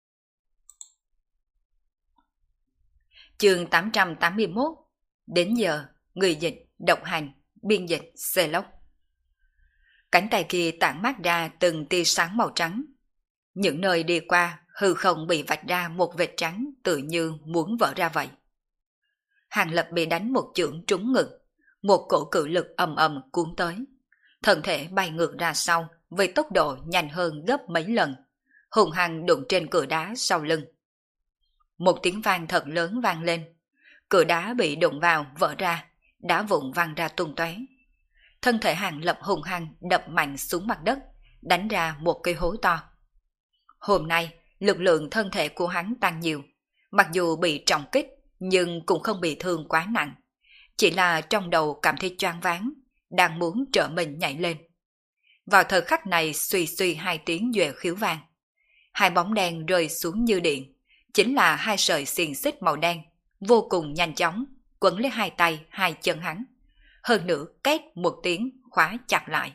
[SPEAKER 1] Chương tám trăm tám mươi mốt. Đến giờ, người dịch, độc hành, biên dịch, xê lốc. Cánh tay kia tản mát ra từng tia sáng màu trắng. Những nơi đi qua, hư không bị vạch ra một vệt trắng tự như muốn vỡ ra vậy. Hàng Lập bị đánh một chưởng trúng ngực, một cổ cự lực ầm ầm cuốn tới. Thân thể bay ngược ra sau với tốc độ nhanh hơn gấp mấy lần, hùng hăng đụng trên cửa đá sau lưng. Một tiếng vang thật lớn vang lên, cửa đá bị đụng vào vỡ ra, đá vụn văng ra tung tóe. Thân thể Hàng Lập hùng hăng đập mạnh xuống mặt đất, đánh ra một cái hố to. Hôm nay, lực lượng thân thể của hắn tăng nhiều, mặc dù bị trọng kích, nhưng cũng không bị thương quá nặng. Chỉ là trong đầu cảm thấy choáng váng, đang muốn trở mình nhảy lên. Vào thời khắc này suy suy hai tiếng duệ khiếu vang. Hai bóng đen rơi xuống như điện, chính là hai sợi xiềng xích màu đen, vô cùng nhanh chóng, quấn lấy hai tay, hai chân hắn. Hơn nữa két một tiếng khóa chặt lại.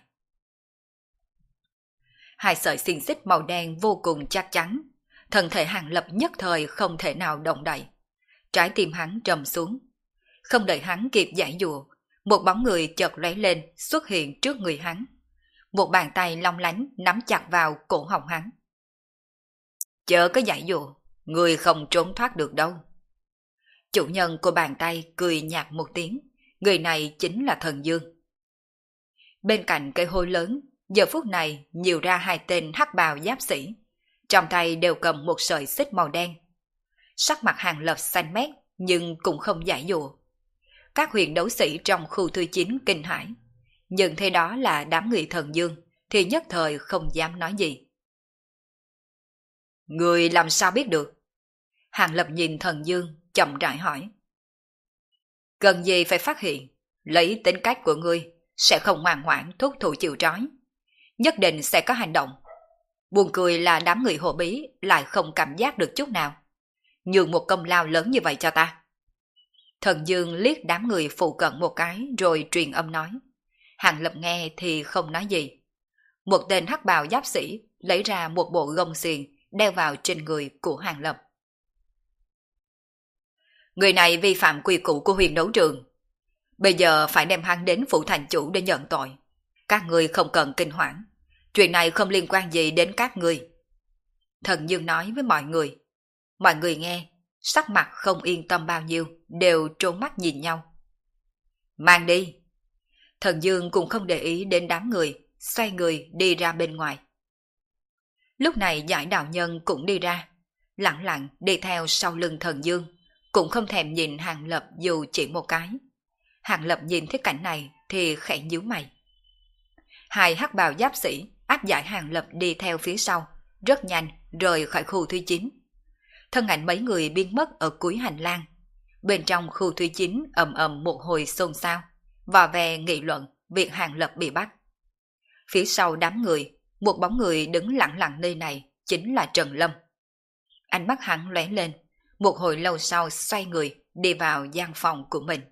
[SPEAKER 1] Hai sợi xiềng xích màu đen vô cùng chắc chắn, thân thể Hàng Lập nhất thời không thể nào động đậy. Trái tim hắn trầm xuống. Không đợi hắn kịp giải dụa, một bóng người chợt lóe lên xuất hiện trước người hắn. Một bàn tay long lánh nắm chặt vào cổ họng hắn. Chớ có giải dụa, người không trốn thoát được đâu. Chủ nhân của bàn tay cười nhạt một tiếng, người này chính là Thần Dương. Bên cạnh cây hôi lớn, giờ phút này nhiều ra hai tên hắc bào giáp sĩ, trong tay đều cầm một sợi xích màu đen. Sắc mặt Hàng Lập xanh mét nhưng cũng không giải dụa. các huyền đấu sĩ trong khu thứ chín kinh hãi. Nhưng thế đó là đám người Thần Dương, thì nhất thời không dám nói gì. Người làm sao biết được? Hàng Lập nhìn Thần Dương, chậm rãi hỏi. Cần gì phải phát hiện, lấy tính cách của ngươi, sẽ không ngoan ngoãn thúc thủ chịu trói. Nhất định sẽ có hành động. Buồn cười là đám người hộ bí lại không cảm giác được chút nào. Nhường một công lao lớn như vậy cho ta. Thần Dương liếc đám người phụ cận một cái rồi truyền âm nói. Hàng Lập nghe thì không nói gì. Một tên hắc bào giáp sĩ lấy ra một bộ gông xiềng đeo vào trên người của Hàng Lập. Người này vi phạm quy củ của huyền đấu trường. Bây giờ phải đem hắn đến phủ thành chủ để nhận tội. Các người không cần kinh hoảng. Chuyện này không liên quan gì đến các người. Thần Dương nói với mọi người. Mọi người nghe, sắc mặt không yên tâm bao nhiêu, đều trốn mắt nhìn nhau. Mang đi. Thần Dương cũng không để ý đến đám người, xoay người đi ra bên ngoài. Lúc này Giải đạo nhân cũng đi ra, lặng lặng đi theo sau lưng Thần Dương, cũng không thèm nhìn Hàng Lập dù chỉ một cái. Hàng Lập nhìn thấy cảnh này thì khẽ nhíu mày. Hai hắc bào giáp sĩ áp giải Hàng Lập đi theo phía sau, rất nhanh rời khỏi khu thứ chín. Thân ảnh mấy người biến mất ở cuối hành lang. Bên trong khu thứ chín ầm ầm một hồi xôn xao, và về nghị luận việc Hàng Lập bị bắt. Phía sau đám người, một bóng người đứng lặng lặng nơi này chính là Trần Lâm. Ánh mắt hắn lóe lên, một hồi lâu sau xoay người đi vào gian phòng của mình.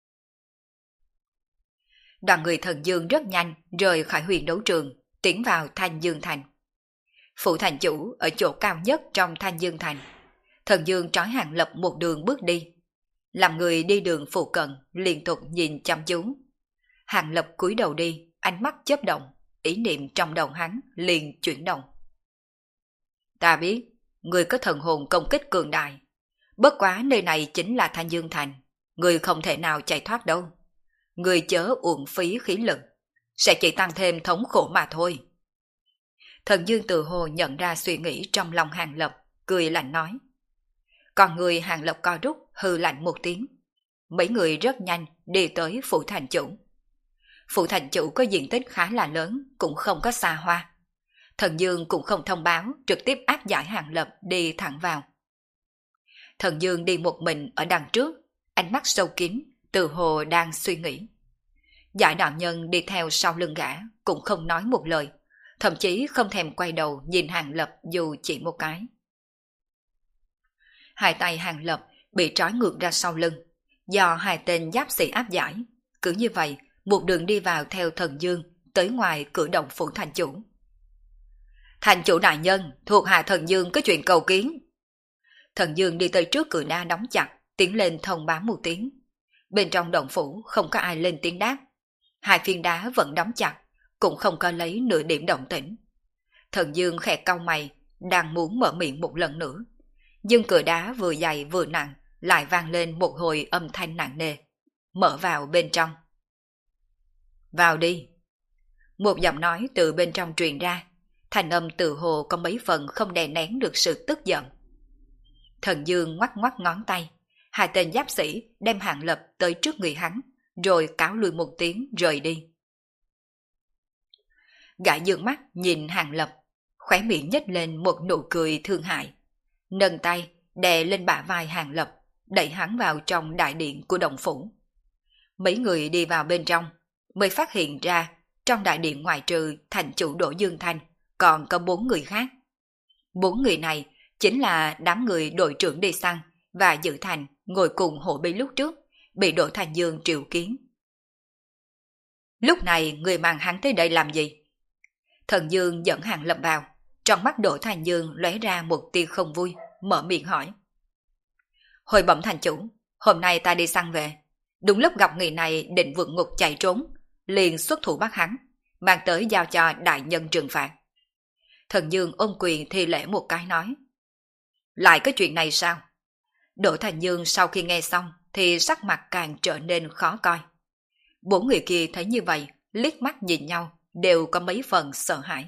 [SPEAKER 1] Đoàn người Thần Dương rất nhanh rời khỏi huyền đấu trường, tiến vào Thanh Dương Thành. Phủ thành chủ ở chỗ cao nhất trong Thanh Dương Thành. Thần Dương trói Hàng Lập một đường bước đi. Làm người đi đường phụ cận liên tục nhìn chăm chú. Hàng Lập cúi đầu đi, ánh mắt chớp động, ý niệm trong đầu hắn liền chuyển động. Ta biết, người có thần hồn công kích cường đại. Bất quá nơi này chính là Thanh Dương Thành, người không thể nào chạy thoát đâu. Người chớ uổng phí khí lực, sẽ chỉ tăng thêm thống khổ mà thôi. Thần Dương tự hồ nhận ra suy nghĩ trong lòng Hàng Lập, cười lạnh nói. Còn người Hàng Lập co rút hừ lạnh một tiếng. Mấy người rất nhanh đi tới phủ thành chủ. Phủ thành chủ có diện tích khá là lớn, cũng không có xa hoa. Thần Dương cũng không thông báo, trực tiếp áp giải Hàng Lập đi thẳng vào. Thần Dương đi một mình ở đằng trước, ánh mắt sâu kín, tự hồ đang suy nghĩ. Giải đạo nhân đi theo sau lưng gã, cũng không nói một lời, thậm chí không thèm quay đầu nhìn Hàng Lập dù chỉ một cái. Hai tay Hàng Lập bị trói ngược ra sau lưng, do hai tên giáp sĩ áp giải. Cứ như vậy, một đường đi vào theo Thần Dương tới ngoài cửa động phủ thành chủ. Thành chủ đại nhân, thuộc hạ Thần Dương có chuyện cầu kiến. Thần Dương đi tới trước cửa đá đóng chặt, tiến lên thông báo một tiếng. Bên trong động phủ không có ai lên tiếng đáp. Hai phiên đá vẫn đóng chặt, cũng không có lấy nửa điểm động tĩnh. Thần Dương khẽ cau mày, đang muốn mở miệng một lần nữa. Nhưng cửa đá vừa dày vừa nặng, lại vang lên một hồi âm thanh nặng nề. Mở vào bên trong. Vào đi. Một giọng nói từ bên trong truyền ra, thành âm tự hồ có mấy phần không đè nén được sự tức giận. Thần Dương ngoắc ngoắc ngón tay, hai tên giáp sĩ đem Hàng Lập tới trước người hắn, rồi cáo lui một tiếng rời đi. Gã dương mắt nhìn Hàng Lập, khóe miệng nhếch lên một nụ cười thương hại, nâng tay đè lên bả vai Hàng Lập, đẩy hắn vào trong đại điện của động phủ. Mấy người đi vào bên trong, mới phát hiện ra trong đại điện ngoài trừ thành chủ Đỗ Dương Thanh, còn có bốn người khác. Bốn người này chính là đám người đội trưởng đi săn và Dự Thành ngồi cùng Hổ Bí lúc trước, bị Đỗ Thành Dương triệu kiến. Lúc này người mang hắn tới đây làm gì? Thần Dương dẫn Hàng Lập vào, trong mắt Đỗ Thành Dương lóe ra một tia không vui, mở miệng hỏi. Hồi bẩm thành chủ, hôm nay ta đi săn về, đúng lúc gặp người này định vượt ngục chạy trốn, liền xuất thủ bắt hắn, mang tới giao cho đại nhân trừng phạt. Thần Dương ôm quyền thi lễ một cái nói. Lại có chuyện này sao? Đỗ Thành Dương sau khi nghe xong thì sắc mặt càng trở nên khó coi. Bốn người kia thấy như vậy, liếc mắt nhìn nhau, đều có mấy phần sợ hãi.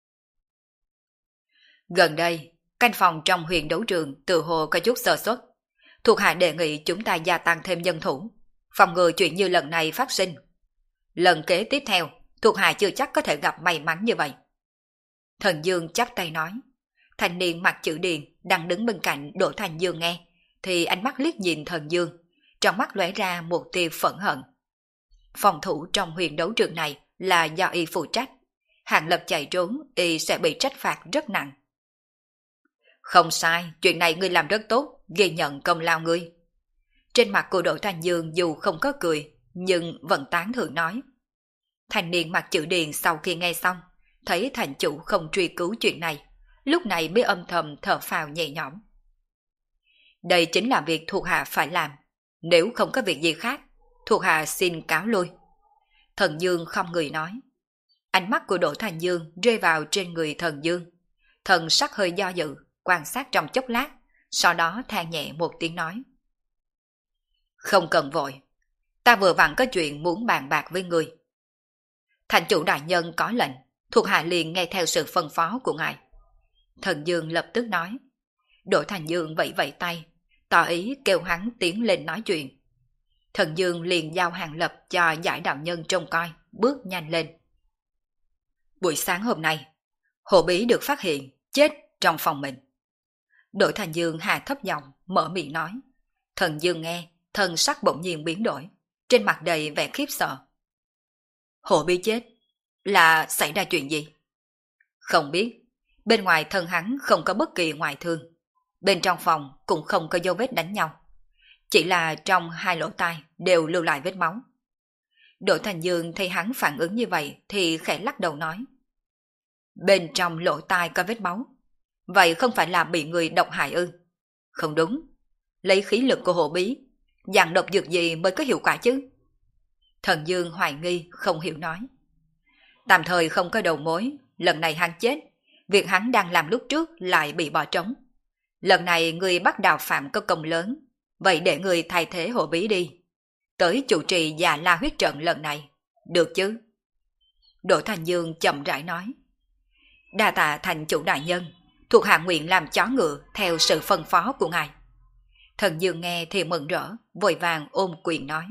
[SPEAKER 1] Gần đây, canh phòng trong huyền đấu trường tự hồ có chút sơ suất. Thuộc hạ đề nghị chúng ta gia tăng thêm nhân thủ, phòng ngừa chuyện như lần này phát sinh. Lần kế tiếp theo, thuộc hạ chưa chắc có thể gặp may mắn như vậy. Thần Dương chắp tay nói. Thanh niên mặc chữ điền đang đứng bên cạnh Đỗ Thành Dương nghe, thì ánh mắt liếc nhìn Thần Dương, trong mắt lóe ra một tia phẫn hận. Phòng thủ trong huyền đấu trường này là do y phụ trách, Hàng Lập chạy trốn, y sẽ bị trách phạt rất nặng. Không sai, chuyện này ngươi làm rất tốt, ghi nhận công lao ngươi. Trên mặt của Đỗ Thành Dương dù không có cười, nhưng vẫn tán thưởng nói. Thanh niên mặc chữ điền sau khi nghe xong, thấy thành chủ không truy cứu chuyện này, lúc này mới âm thầm thở phào nhẹ nhõm. Đây chính là việc thuộc hạ phải làm, nếu không có việc gì khác, thuộc hạ xin cáo lui. Thần Dương không người nói. Ánh mắt của Đỗ Thành Dương rơi vào trên người Thần Dương. Thần sắc hơi do dự, quan sát trong chốc lát, sau đó than nhẹ một tiếng nói. Không cần vội, ta vừa vặn có chuyện muốn bàn bạc với người. Thành chủ đại nhân có lệnh, thuộc hạ liền nghe theo sự phân phó của ngài. Thần Dương lập tức nói. Đỗ Thành Dương vẫy vẫy tay, tỏ ý kêu hắn tiến lên nói chuyện. Thần Dương liền giao Hàng Lập cho giải đạo nhân trông coi, bước nhanh lên. Buổi sáng hôm nay, Hồ Bí được phát hiện chết trong phòng mình. Đỗ Thành Dương hạ thấp giọng mở miệng nói. Thần Dương nghe, thần sắc bỗng nhiên biến đổi, trên mặt đầy vẻ khiếp sợ. Hồ Bí chết, là xảy ra chuyện gì? Không biết, bên ngoài thân hắn không có bất kỳ ngoại thương, bên trong phòng cũng không có dấu vết đánh nhau, chỉ là trong hai lỗ tai đều lưu lại vết máu. Đỗ Thành Dương thấy hắn phản ứng như vậy thì khẽ lắc đầu nói. Bên trong lỗ tai có vết máu, vậy không phải là bị người độc hại ư? Không đúng, lấy khí lực của Hồ Bí, dạng độc dược gì mới có hiệu quả chứ? Thần Dương hoài nghi không hiểu nói. Tạm thời không có đầu mối, lần này hắn chết, việc hắn đang làm lúc trước lại bị bỏ trống. Lần này người bắt Đào Phạm có công lớn, vậy để người thay thế Hồ Bí đi, tới chủ trì Già La huyết trận lần này, được chứ? Đỗ Thành Dương chậm rãi nói. Đa tạ thành chủ đại nhân, thuộc hạ nguyện làm chó ngựa theo sự phân phó của ngài. Thần Dương nghe thì mừng rỡ, vội vàng ôm quyền nói.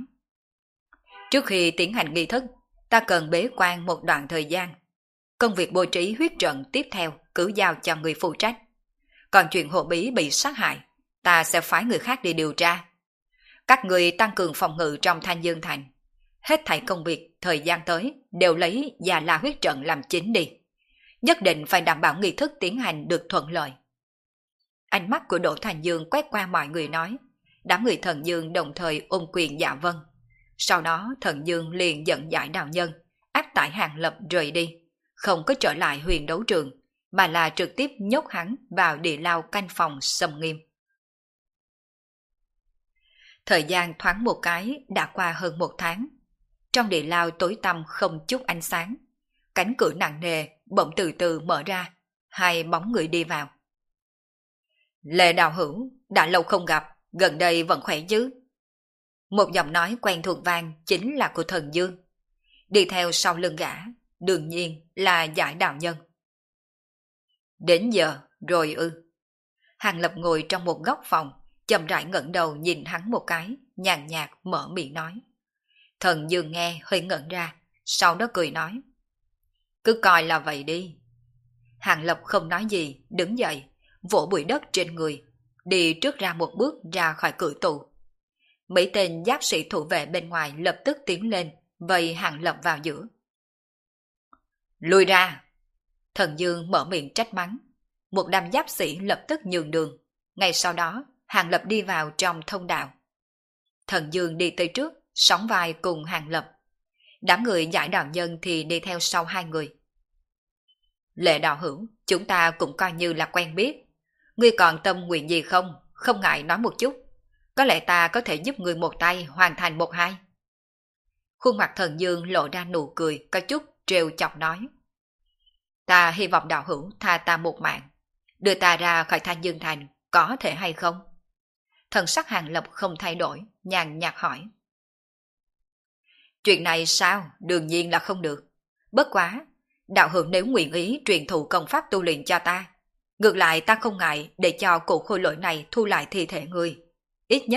[SPEAKER 1] Trước khi tiến hành nghi thức, ta cần bế quan một đoạn thời gian. Công việc bố trí huyết trận tiếp theo cứ giao cho người phụ trách. Còn chuyện Hồ Bí bị sát hại, ta sẽ phái người khác đi điều tra. Các người tăng cường phòng ngự trong Thanh Dương Thành. Hết thảy công việc thời gian tới đều lấy Già La huyết trận làm chính đi. Nhất định phải đảm bảo nghi thức tiến hành được thuận lợi. Ánh mắt của Đỗ Thành Dương quét qua mọi người nói. Đám người Thần Dương đồng thời ôm quyền dạ vâng. Sau đó Thần Dương liền dẫn giải đạo nhân, áp tải Hàng Lập rời đi, không có trở lại huyền đấu trường, mà là trực tiếp nhốt hắn vào địa lao canh phòng xâm nghiêm. Thời gian thoáng một cái đã qua hơn một tháng. Trong địa lao tối tăm không chút ánh sáng, cánh cửa nặng nề bỗng từ từ mở ra, hai bóng người đi vào. Lệ đạo hữu, đã lâu không gặp, gần đây vẫn khỏe chứ? Một giọng nói quen thuộc vang chính là của Thần Dương. Đi theo sau lưng gã, đương nhiên là giải đạo nhân. Đến giờ rồi ư? Hàng Lập ngồi trong một góc phòng, chậm rãi ngẩng đầu nhìn hắn một cái, nhàn nhạt mở miệng nói. Thần Dương nghe hơi ngẩn ra, sau đó cười nói. Cứ coi là vậy đi. Hàng Lập không nói gì, đứng dậy, vỗ bụi đất trên người, đi trước ra một bước ra khỏi cửa tù. Mấy tên giáp sĩ thủ vệ bên ngoài lập tức tiến lên, vây Hàng Lập vào giữa. Lùi ra! Thần Dương mở miệng trách mắng. Một đám giáp sĩ lập tức nhường đường. Ngay sau đó, Hàng Lập đi vào trong thông đạo. Thần Dương đi tới trước, sóng vai cùng Hàng Lập. Đám người giải đạo nhân thì đi theo sau hai người. Lệ đạo hữu, chúng ta cũng coi như là quen biết. Ngươi còn tâm nguyện gì không? Không ngại nói một chút. Có lẽ ta có thể giúp ngươi một tay hoàn thành một hai. Khuôn mặt Thần Dương lộ ra nụ cười, có chút trêu chọc nói. Ta hy vọng đạo hữu tha ta một mạng, đưa ta ra khỏi Thanh Dương Thành, có thể hay không? Thần sắc Hàng Lập không thay đổi, nhàn nhạt hỏi. Chuyện này sao? Đương nhiên là không được. Bất quá, đạo hữu nếu nguyện ý truyền thụ công pháp tu luyện cho ta, ngược lại ta không ngại để cho cụ khôi lỗi này thu lại thi thể người. Ít nhất,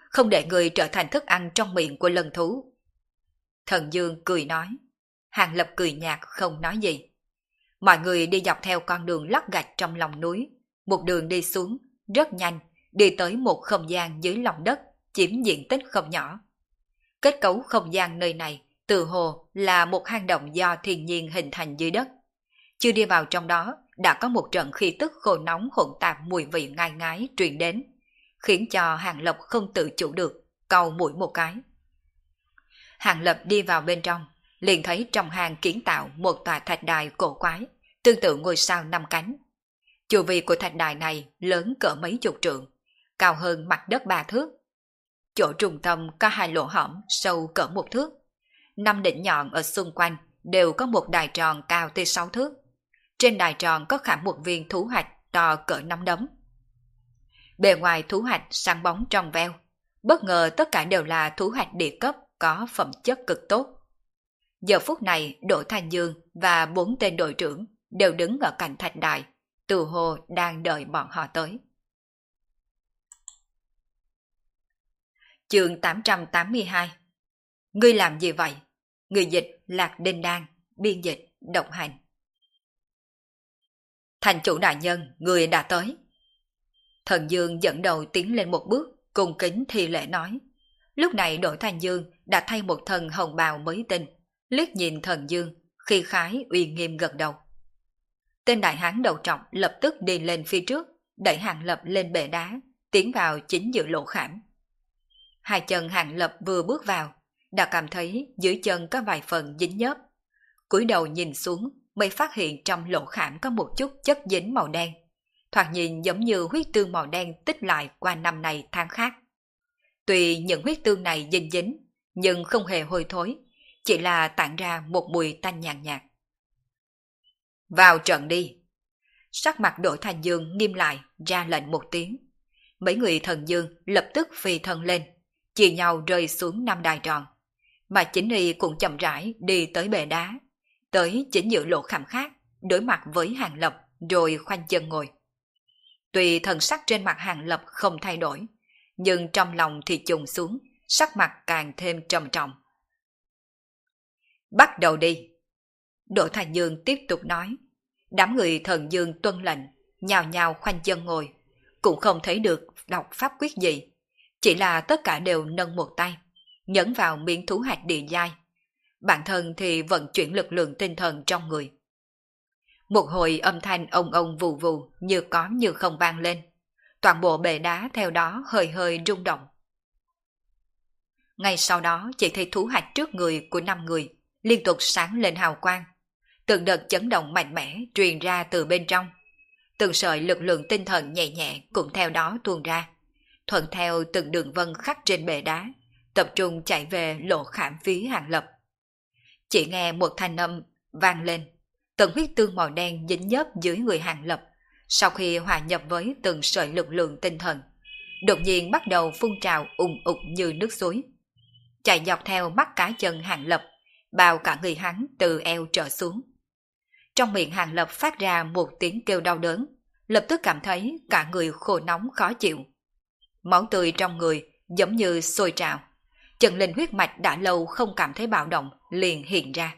[SPEAKER 1] không để người trở thành thức ăn trong miệng của lân thú. Thần Dương cười nói. Hàng Lập cười nhạt không nói gì. Mọi người đi dọc theo con đường lót gạch trong lòng núi, một đường đi xuống, rất nhanh, đi tới một không gian dưới lòng đất, chiếm diện tích không nhỏ. Kết cấu không gian nơi này, tự hồ là một hang động do thiên nhiên hình thành dưới đất. Chưa đi vào trong đó, đã có một trận khí tức khô nóng hỗn tạp mùi vị ngai ngái truyền đến, khiến cho Hàng Lập không tự chủ được, cau mũi một cái. Hàng Lập đi vào bên trong, liền thấy trong hang kiến tạo một tòa thạch đài cổ quái, tương tự ngôi sao năm cánh. Chu vi của thạch đài này lớn cỡ mấy chục trượng, cao hơn mặt đất ba thước. Chỗ trung tâm có hai lỗ hõm sâu cỡ một thước. Năm đỉnh nhọn ở xung quanh đều có một đài tròn cao tới sáu thước. Trên đài tròn có khảm một viên thú hạch to cỡ nắm đấm. Bề ngoài thú hạch sáng bóng trong veo, bất ngờ tất cả đều là thú hạch địa cấp có phẩm chất cực tốt. Giờ phút này Đỗ Thanh Dương và bốn tên đội trưởng đều đứng ở cạnh thạch đài, tự hồ đang đợi bọn họ tới. Chương tám trăm tám mươi hai. Ngươi làm gì vậy? Người dịch Lạc Đinh Đan, biên dịch Độc Hành. Thành chủ đại nhân, người đã tới. Thần Dương dẫn đầu tiến lên một bước, cung kính thi lễ nói. Lúc này Đỗ Thanh Dương đã thay một thân hồng bào mới tinh, liếc nhìn Thần Dương, khi khái uy nghiêm gật đầu. Tên đại hán đầu trọc lập tức đi lên phía trước, đẩy Hàng Lập lên bệ đá, tiến vào chính giữa lỗ khảm. Hai chân Hàng Lập vừa bước vào, đã cảm thấy dưới chân có vài phần dính nhớp. Cúi đầu nhìn xuống mới phát hiện trong lỗ khảm có một chút chất dính màu đen, thoạt nhìn giống như huyết tương màu đen tích lại qua năm này tháng khác. Tuy những huyết tương này dính dính, nhưng không hề hôi thối, chỉ là tản ra một mùi tanh nhàn nhạt. Vào trận đi. Sắc mặt Đỗ Thanh Dương nghiêm lại, ra lệnh một tiếng. Mấy người Thần Dương lập tức phi thân lên, chia nhau rơi xuống năm đài tròn, mà chính y cũng chậm rãi đi tới bệ đá, tới chính giữa lỗ khảm khác, đối mặt với Hàng Lập, rồi khoanh chân ngồi. Tuy thần sắc trên mặt Hàng Lập không thay đổi, nhưng trong lòng thì trùng xuống, sắc mặt càng thêm trầm trọng. Bắt đầu đi. Đỗ Thành Dương tiếp tục nói. Đám người Thần Dương tuân lệnh, nhào nhào khoanh chân ngồi, cũng không thấy được đọc pháp quyết gì, chỉ là tất cả đều nâng một tay, nhấn vào miếng thú hạch địa giai. Bản thân thì vận chuyển lực lượng tinh thần trong người. Một hồi âm thanh ông ông vù vù như có như không vang lên, toàn bộ bệ đá theo đó hơi hơi rung động. Ngay sau đó chỉ thấy thú hạch trước người của năm người liên tục sáng lên hào quang, từng đợt chấn động mạnh mẽ truyền ra từ bên trong, từng sợi lực lượng tinh thần nhẹ nhẹ cũng theo đó tuôn ra, thuận theo từng đường vân khắc trên bệ đá, tập trung chạy về lỗ khảm phía Hàng Lập. Chỉ nghe một thanh âm vang lên, từng huyết tương màu đen dính nhớp dưới người Hàng Lập, sau khi hòa nhập với từng sợi lực lượng tinh thần, đột nhiên bắt đầu phun trào ùn ục như nước suối, chạy dọc theo mắt cá chân Hàng Lập, bao cả người hắn từ eo trở xuống. Trong miệng Hàng Lập phát ra một tiếng kêu đau đớn, lập tức cảm thấy cả người khô nóng khó chịu. Máu tươi trong người giống như sôi trào, chân linh huyết mạch đã lâu không cảm thấy bạo động liền hiện ra.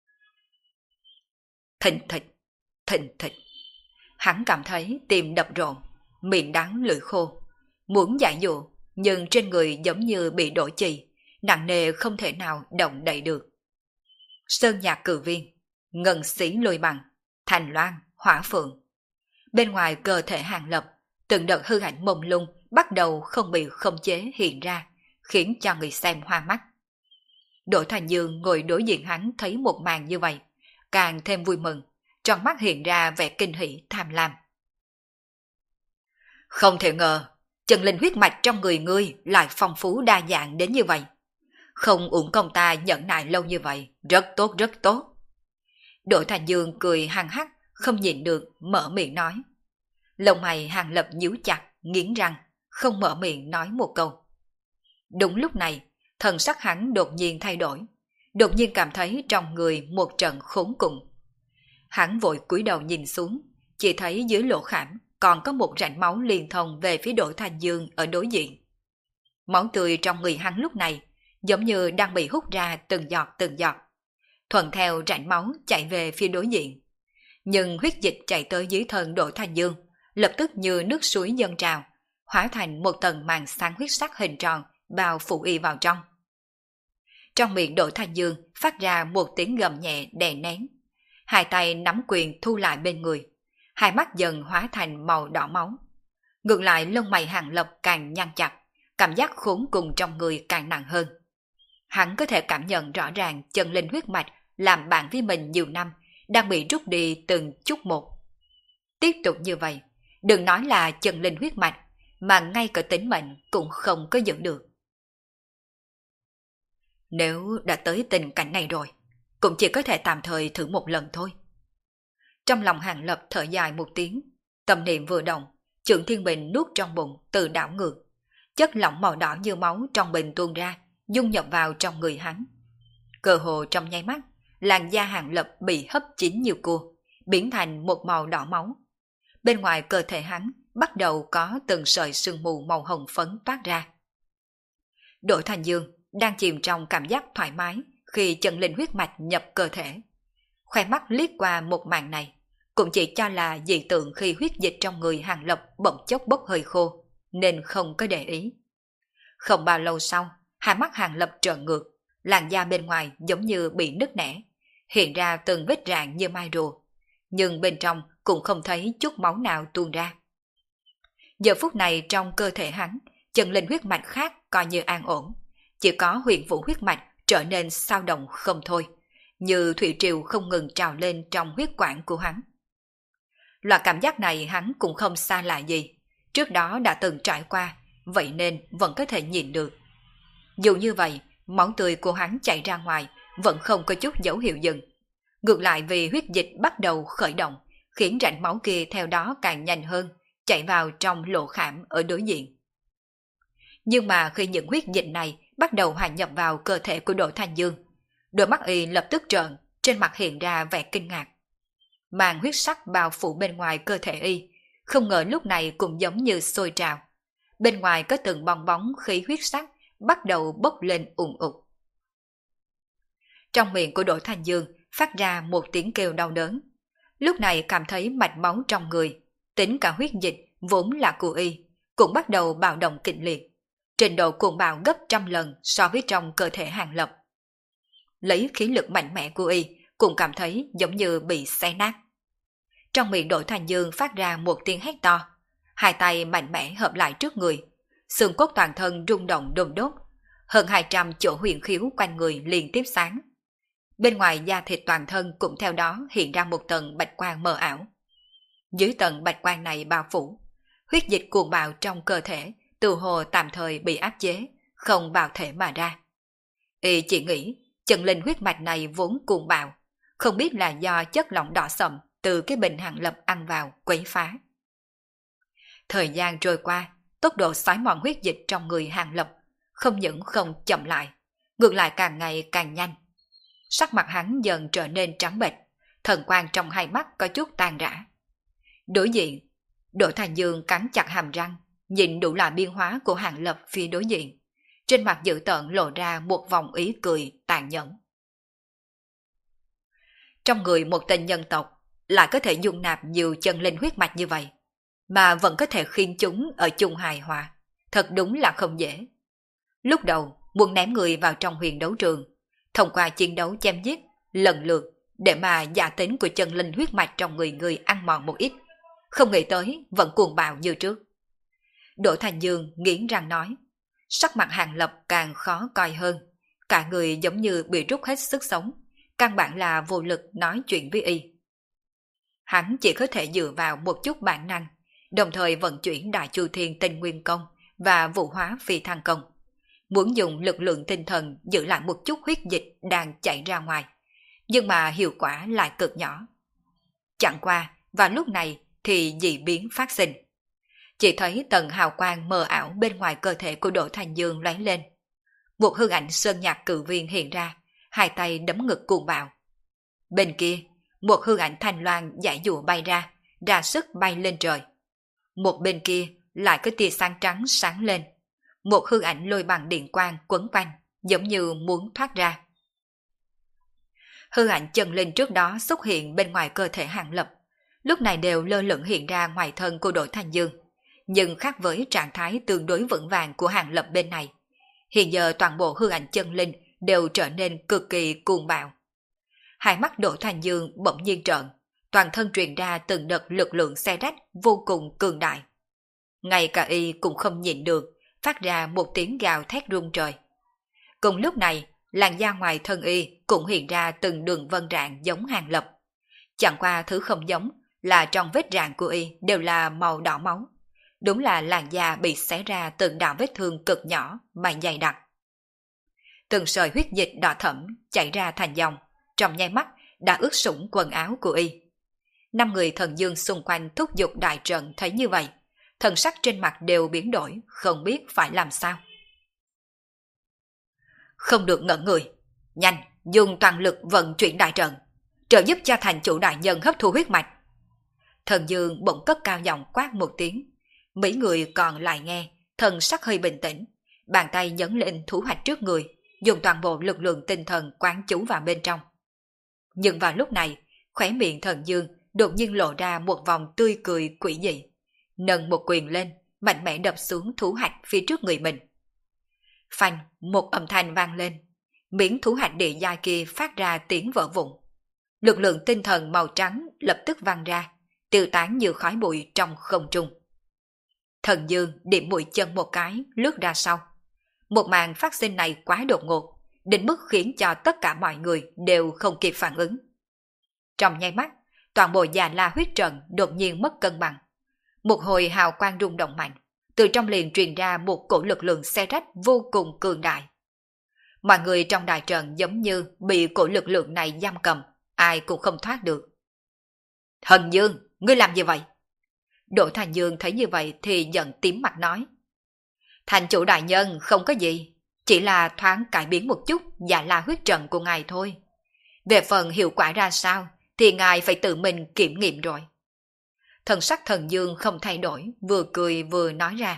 [SPEAKER 1] Thình thịch, thình thịch. Hắn cảm thấy tim đập rộn, miệng đắng lưỡi khô, muốn giải dụ, nhưng trên người giống như bị đổ chì, nặng nề không thể nào động đậy được. Sơn nhạc cử viên, ngân xí lôi bằng, thành loan, hỏa phượng. Bên ngoài cơ thể Hàng Lập, từng đợt hư ảnh mông lung bắt đầu không bị khống chế hiện ra, khiến cho người xem hoa mắt. Đỗ Thành Dương ngồi đối diện hắn thấy một màn như vậy, càng thêm vui mừng, trong mắt hiện ra vẻ kinh hỉ tham lam. Không thể ngờ, chân linh huyết mạch trong người ngươi lại phong phú đa dạng đến như vậy. Không uổng công ta nhẫn nại lâu như vậy, rất tốt rất tốt. Đỗ Thành Dương cười hăng hắc, không nhịn được, mở miệng nói. Lông mày Hàng Lập nhíu chặt, nghiến răng, không mở miệng nói một câu. Đúng lúc này, thần sắc hắn đột nhiên thay đổi, đột nhiên cảm thấy trong người một trận khốn cùng. Hắn vội cúi đầu nhìn xuống, chỉ thấy dưới lỗ khảm còn có một rãnh máu liên thông về phía Đỗ Thành Dương ở đối diện. Máu tươi trong người hắn lúc này giống như đang bị hút ra từng giọt từng giọt, thuận theo rãnh máu chạy về phía đối diện. Nhưng huyết dịch chạy tới dưới thân Đỗ Thanh Dương, lập tức như nước suối dâng trào, hóa thành một tầng màn sáng huyết sắc hình tròn bao phủ y vào trong. Trong miệng Đỗ Thanh Dương phát ra một tiếng gầm nhẹ đè nén, hai tay nắm quyền thu lại bên người, hai mắt dần hóa thành màu đỏ máu. Ngược lại lông mày Hàng Lập càng nhăn chặt, cảm giác khốn cùng trong người càng nặng hơn. Hắn có thể cảm nhận rõ ràng chân linh huyết mạch làm bạn với mình nhiều năm đang bị rút đi từng chút một. Tiếp tục như vậy, đừng nói là chân linh huyết mạch, mà ngay cả tính mệnh cũng không có giữ được. Nếu đã tới tình cảnh này rồi, cũng chỉ có thể tạm thời thử một lần thôi. Trong lòng Hàng Lập thở dài một tiếng, tâm niệm vừa động, Trượng Thiên Bình nuốt trong bụng từ đảo ngược, chất lỏng màu đỏ như máu trong bình tuôn ra, dung nhập vào trong người hắn. Cơ hồ trong nháy mắt, làn da Hàng Lập bị hấp chín nhiều cua, biến thành một màu đỏ máu. Bên ngoài cơ thể hắn bắt đầu có từng sợi sương mù màu hồng phấn toát ra. Đỗ Thanh Dương đang chìm trong cảm giác thoải mái khi chân linh huyết mạch nhập cơ thể. Khoe mắt liếc qua một màn này, cũng chỉ cho là dị tượng khi huyết dịch trong người Hàng Lập bỗng chốc bốc hơi khô, nên không có để ý. Không bao lâu sau, hai mắt Hàng Lập trợn ngược, làn da bên ngoài giống như bị nứt nẻ, hiện ra từng vết rạn như mai rùa, nhưng bên trong cũng không thấy chút máu nào tuôn ra. Giờ phút này trong cơ thể hắn, chân linh huyết mạch khác coi như an ổn, chỉ có huyền vũ huyết mạch trở nên xao động không thôi, như thủy triều không ngừng trào lên trong huyết quản của hắn. Loại cảm giác này hắn cũng không xa lạ gì, trước đó đã từng trải qua, vậy nên vẫn có thể nhìn được. Dù như vậy, máu tươi của hắn chảy ra ngoài vẫn không có chút dấu hiệu dừng. Ngược lại vì huyết dịch bắt đầu khởi động, khiến rãnh máu kia theo đó càng nhanh hơn, chạy vào trong lỗ khảm ở đối diện. Nhưng mà khi những huyết dịch này bắt đầu hòa nhập vào cơ thể của Đỗ Thanh Dương, đôi mắt y lập tức trợn, trên mặt hiện ra vẻ kinh ngạc. Màn huyết sắc bao phủ bên ngoài cơ thể y, không ngờ lúc này cũng giống như sôi trào. Bên ngoài có từng bong bóng khí huyết sắc bắt đầu bốc lên ùn ục. Trong miệng của Đỗ Thanh Dương phát ra một tiếng kêu đau đớn. Lúc này cảm thấy mạch máu trong người, tính cả huyết dịch vốn là của y, cũng bắt đầu bạo động kịch liệt. Trình độ cuồng bạo gấp trăm lần so với trong cơ thể Hàng Lập. Lấy khí lực mạnh mẽ của y, cũng cảm thấy giống như bị xé nát. Trong miệng Đỗ Thanh Dương phát ra một tiếng hét to, hai tay mạnh mẽ hợp lại trước người, xương cốt toàn thân rung động đùng đốt, hơn hai trăm chỗ huyền khiếu quanh người liên tiếp sáng. Bên ngoài da thịt toàn thân cũng theo đó hiện ra một tầng bạch quang mờ ảo. Dưới tầng bạch quang này bao phủ, huyết dịch cuồng bạo trong cơ thể từ hồ tạm thời bị áp chế, không bạo thể mà ra. Y chỉ nghĩ chân linh huyết mạch này vốn cuồng bạo, không biết là do chất lỏng đỏ sậm từ cái bình Hàng Lập ăn vào quấy phá. Thời gian trôi qua, tốc độ xói mòn huyết dịch trong người Hàng Lập không những không chậm lại, ngược lại càng ngày càng nhanh. Sắc mặt hắn dần trở nên trắng bệch, thần quang trong hai mắt có chút tan rã. Đối diện, Đỗ Thanh Dương cắn chặt hàm răng, nhìn đủ loại biến hóa của Hàng Lập phía đối diện. Trên mặt dữ tợn lộ ra một vòng ý cười tàn nhẫn. Trong người một tên nhân tộc lại có thể dung nạp nhiều chân linh huyết mạch như vậy, mà vẫn có thể khiêng chúng ở chung hài hòa, thật đúng là không dễ. Lúc đầu muốn ném người vào trong huyền đấu trường, thông qua chiến đấu chém giết lần lượt để mà giả tính của chân linh huyết mạch trong người người ăn mòn một ít, không nghĩ tới vẫn cuồng bạo như trước. Đỗ Thanh Dương nghiến răng nói, sắc mặt Hàng Lập càng khó coi hơn, cả người giống như bị rút hết sức sống, căn bản là vô lực nói chuyện với y. Hắn chỉ có thể dựa vào một chút bản năng, đồng thời vận chuyển Đại Chu Thiên Tinh Nguyên Công và Vũ Hóa Phi Thăng Công, muốn dùng lực lượng tinh thần giữ lại một chút huyết dịch đang chảy ra ngoài, nhưng mà hiệu quả lại cực nhỏ. Chẳng qua, vào lúc này thì dị biến phát sinh. Chỉ thấy tầng hào quang mờ ảo bên ngoài cơ thể của Đỗ Thanh Dương lóe lên. Một hư ảnh sơn nhạc cự viên hiện ra, hai tay đấm ngực cuồng bạo. Bên kia, một hư ảnh thanh loan giải dụa bay ra, ra sức bay lên trời. Một bên kia lại có tia sáng trắng sáng lên. một hư ảnh lôi bằng điện quang quấn quanh, giống như muốn thoát ra. Hư ảnh chân linh trước đó xuất hiện bên ngoài cơ thể Hàng Lập, lúc này đều lơ lửng hiện ra ngoài thân của Đỗ Thanh Dương, nhưng khác với trạng thái tương đối vững vàng của Hàng Lập bên này. Hiện giờ toàn bộ hư ảnh chân linh đều trở nên cực kỳ cuồng bạo. Hai mắt Đỗ Thanh Dương bỗng nhiên trợn, toàn thân truyền ra từng đợt lực lượng xé rách vô cùng cường đại. Ngay cả y cũng không nhịn được, phát ra một tiếng gào thét rung trời. Cùng lúc này, làn da ngoài thân y cũng hiện ra từng đường vân rạn giống Hàng Lập. Chẳng qua thứ không giống là trong vết rạn của y đều là màu đỏ máu. Đúng là làn da bị xé ra từng đạo vết thương cực nhỏ mà dày đặc. Từng sợi huyết dịch đỏ thẫm chảy ra thành dòng, trong nháy mắt đã ướt sũng quần áo của y. Năm người thần dương xung quanh thúc giục đại trận thấy như vậy, thần sắc trên mặt đều biến đổi, không biết phải làm sao. Không được ngẩn người, nhanh, dùng toàn lực vận chuyển đại trận, trợ giúp cho thành chủ đại nhân hấp thu huyết mạch. Thần dương bỗng cất cao giọng quát một tiếng, mấy người còn lại nghe, thần sắc hơi bình tĩnh, bàn tay nhấn lên thủ hoạch trước người, dùng toàn bộ lực lượng tinh thần quán chú vào bên trong. Nhưng vào lúc này, khóe miệng thần dương đột nhiên lộ ra một vòng tươi cười quỷ dị, nâng một quyền lên, mạnh mẽ đập xuống thủ hạch phía trước người mình. Phanh, một âm thanh vang lên, miếng thủ hạch địa giai kia phát ra tiếng vỡ vụn. Lực lượng tinh thần màu trắng lập tức văng ra, tiêu tán như khói bụi trong không trung. Thần dương điểm mũi chân một cái, lướt ra sau. Một màn phát sinh này quá đột ngột, đến mức khiến cho tất cả mọi người đều không kịp phản ứng. Trong nháy mắt, toàn bộ Già La huyết trận đột nhiên mất cân bằng. Một hồi hào quang rung động mạnh, từ trong liền truyền ra một cổ lực lượng xé rách vô cùng cường đại. Mọi người trong đại trận giống như bị cổ lực lượng này giam cầm, ai cũng không thoát được. Thần Dương, ngươi làm gì vậy? Đỗ Thành Dương thấy như vậy thì giận tím mặt nói. Thành chủ đại nhân không có gì, chỉ là thoáng cải biến một chút Dạ La huyết trận của ngài thôi. Về phần hiệu quả ra sao thì ngài phải tự mình kiểm nghiệm rồi. Thần sắc Thần Dương không thay đổi, vừa cười vừa nói ra.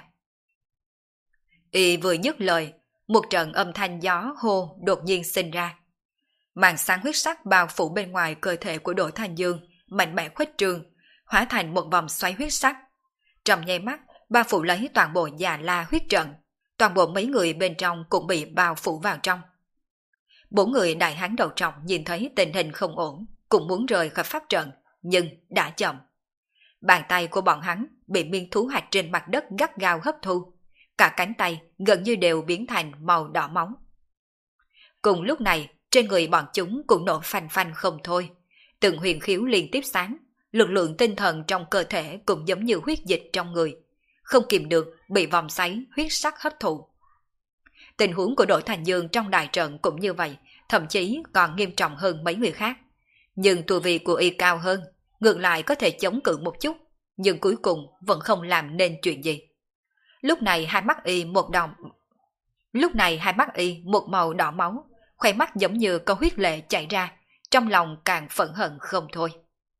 [SPEAKER 1] Y vừa dứt lời, một trận âm thanh gió hô đột nhiên sinh ra. Màn sáng huyết sắc bao phủ bên ngoài cơ thể của Đỗ Thành Dương mạnh mẽ khuếch trương, hóa thành một vòng xoáy huyết sắc. Trong nháy mắt, bao phủ lấy toàn bộ Già La huyết trận, toàn bộ mấy người bên trong cũng bị bao phủ vào trong. Bốn người đại hán đầu trọc nhìn thấy tình hình không ổn, cũng muốn rời khỏi pháp trận, nhưng đã chậm. Bàn tay của bọn hắn bị miên thú hạch trên mặt đất gắt gao hấp thu, cả cánh tay gần như đều biến thành màu đỏ máu. Cùng lúc này, trên người bọn chúng cũng nổ phanh phanh không thôi, từng huyền khiếu liên tiếp sáng, lực lượng tinh thần trong cơ thể cũng giống như huyết dịch trong người, không kìm được bị vòng xoáy huyết sắc hấp thụ. Tình huống của Đỗ Thành Dương trong đại trận cũng như vậy, thậm chí còn nghiêm trọng hơn mấy người khác. Nhưng tu vi của y cao hơn, ngược lại có thể chống cự một chút, nhưng cuối cùng vẫn không làm nên chuyện gì. Lúc này hai mắt y một đồng, lúc này hai mắt y một màu đỏ máu, khóe mắt giống như có huyết lệ chảy ra, trong lòng càng phẫn hận không thôi.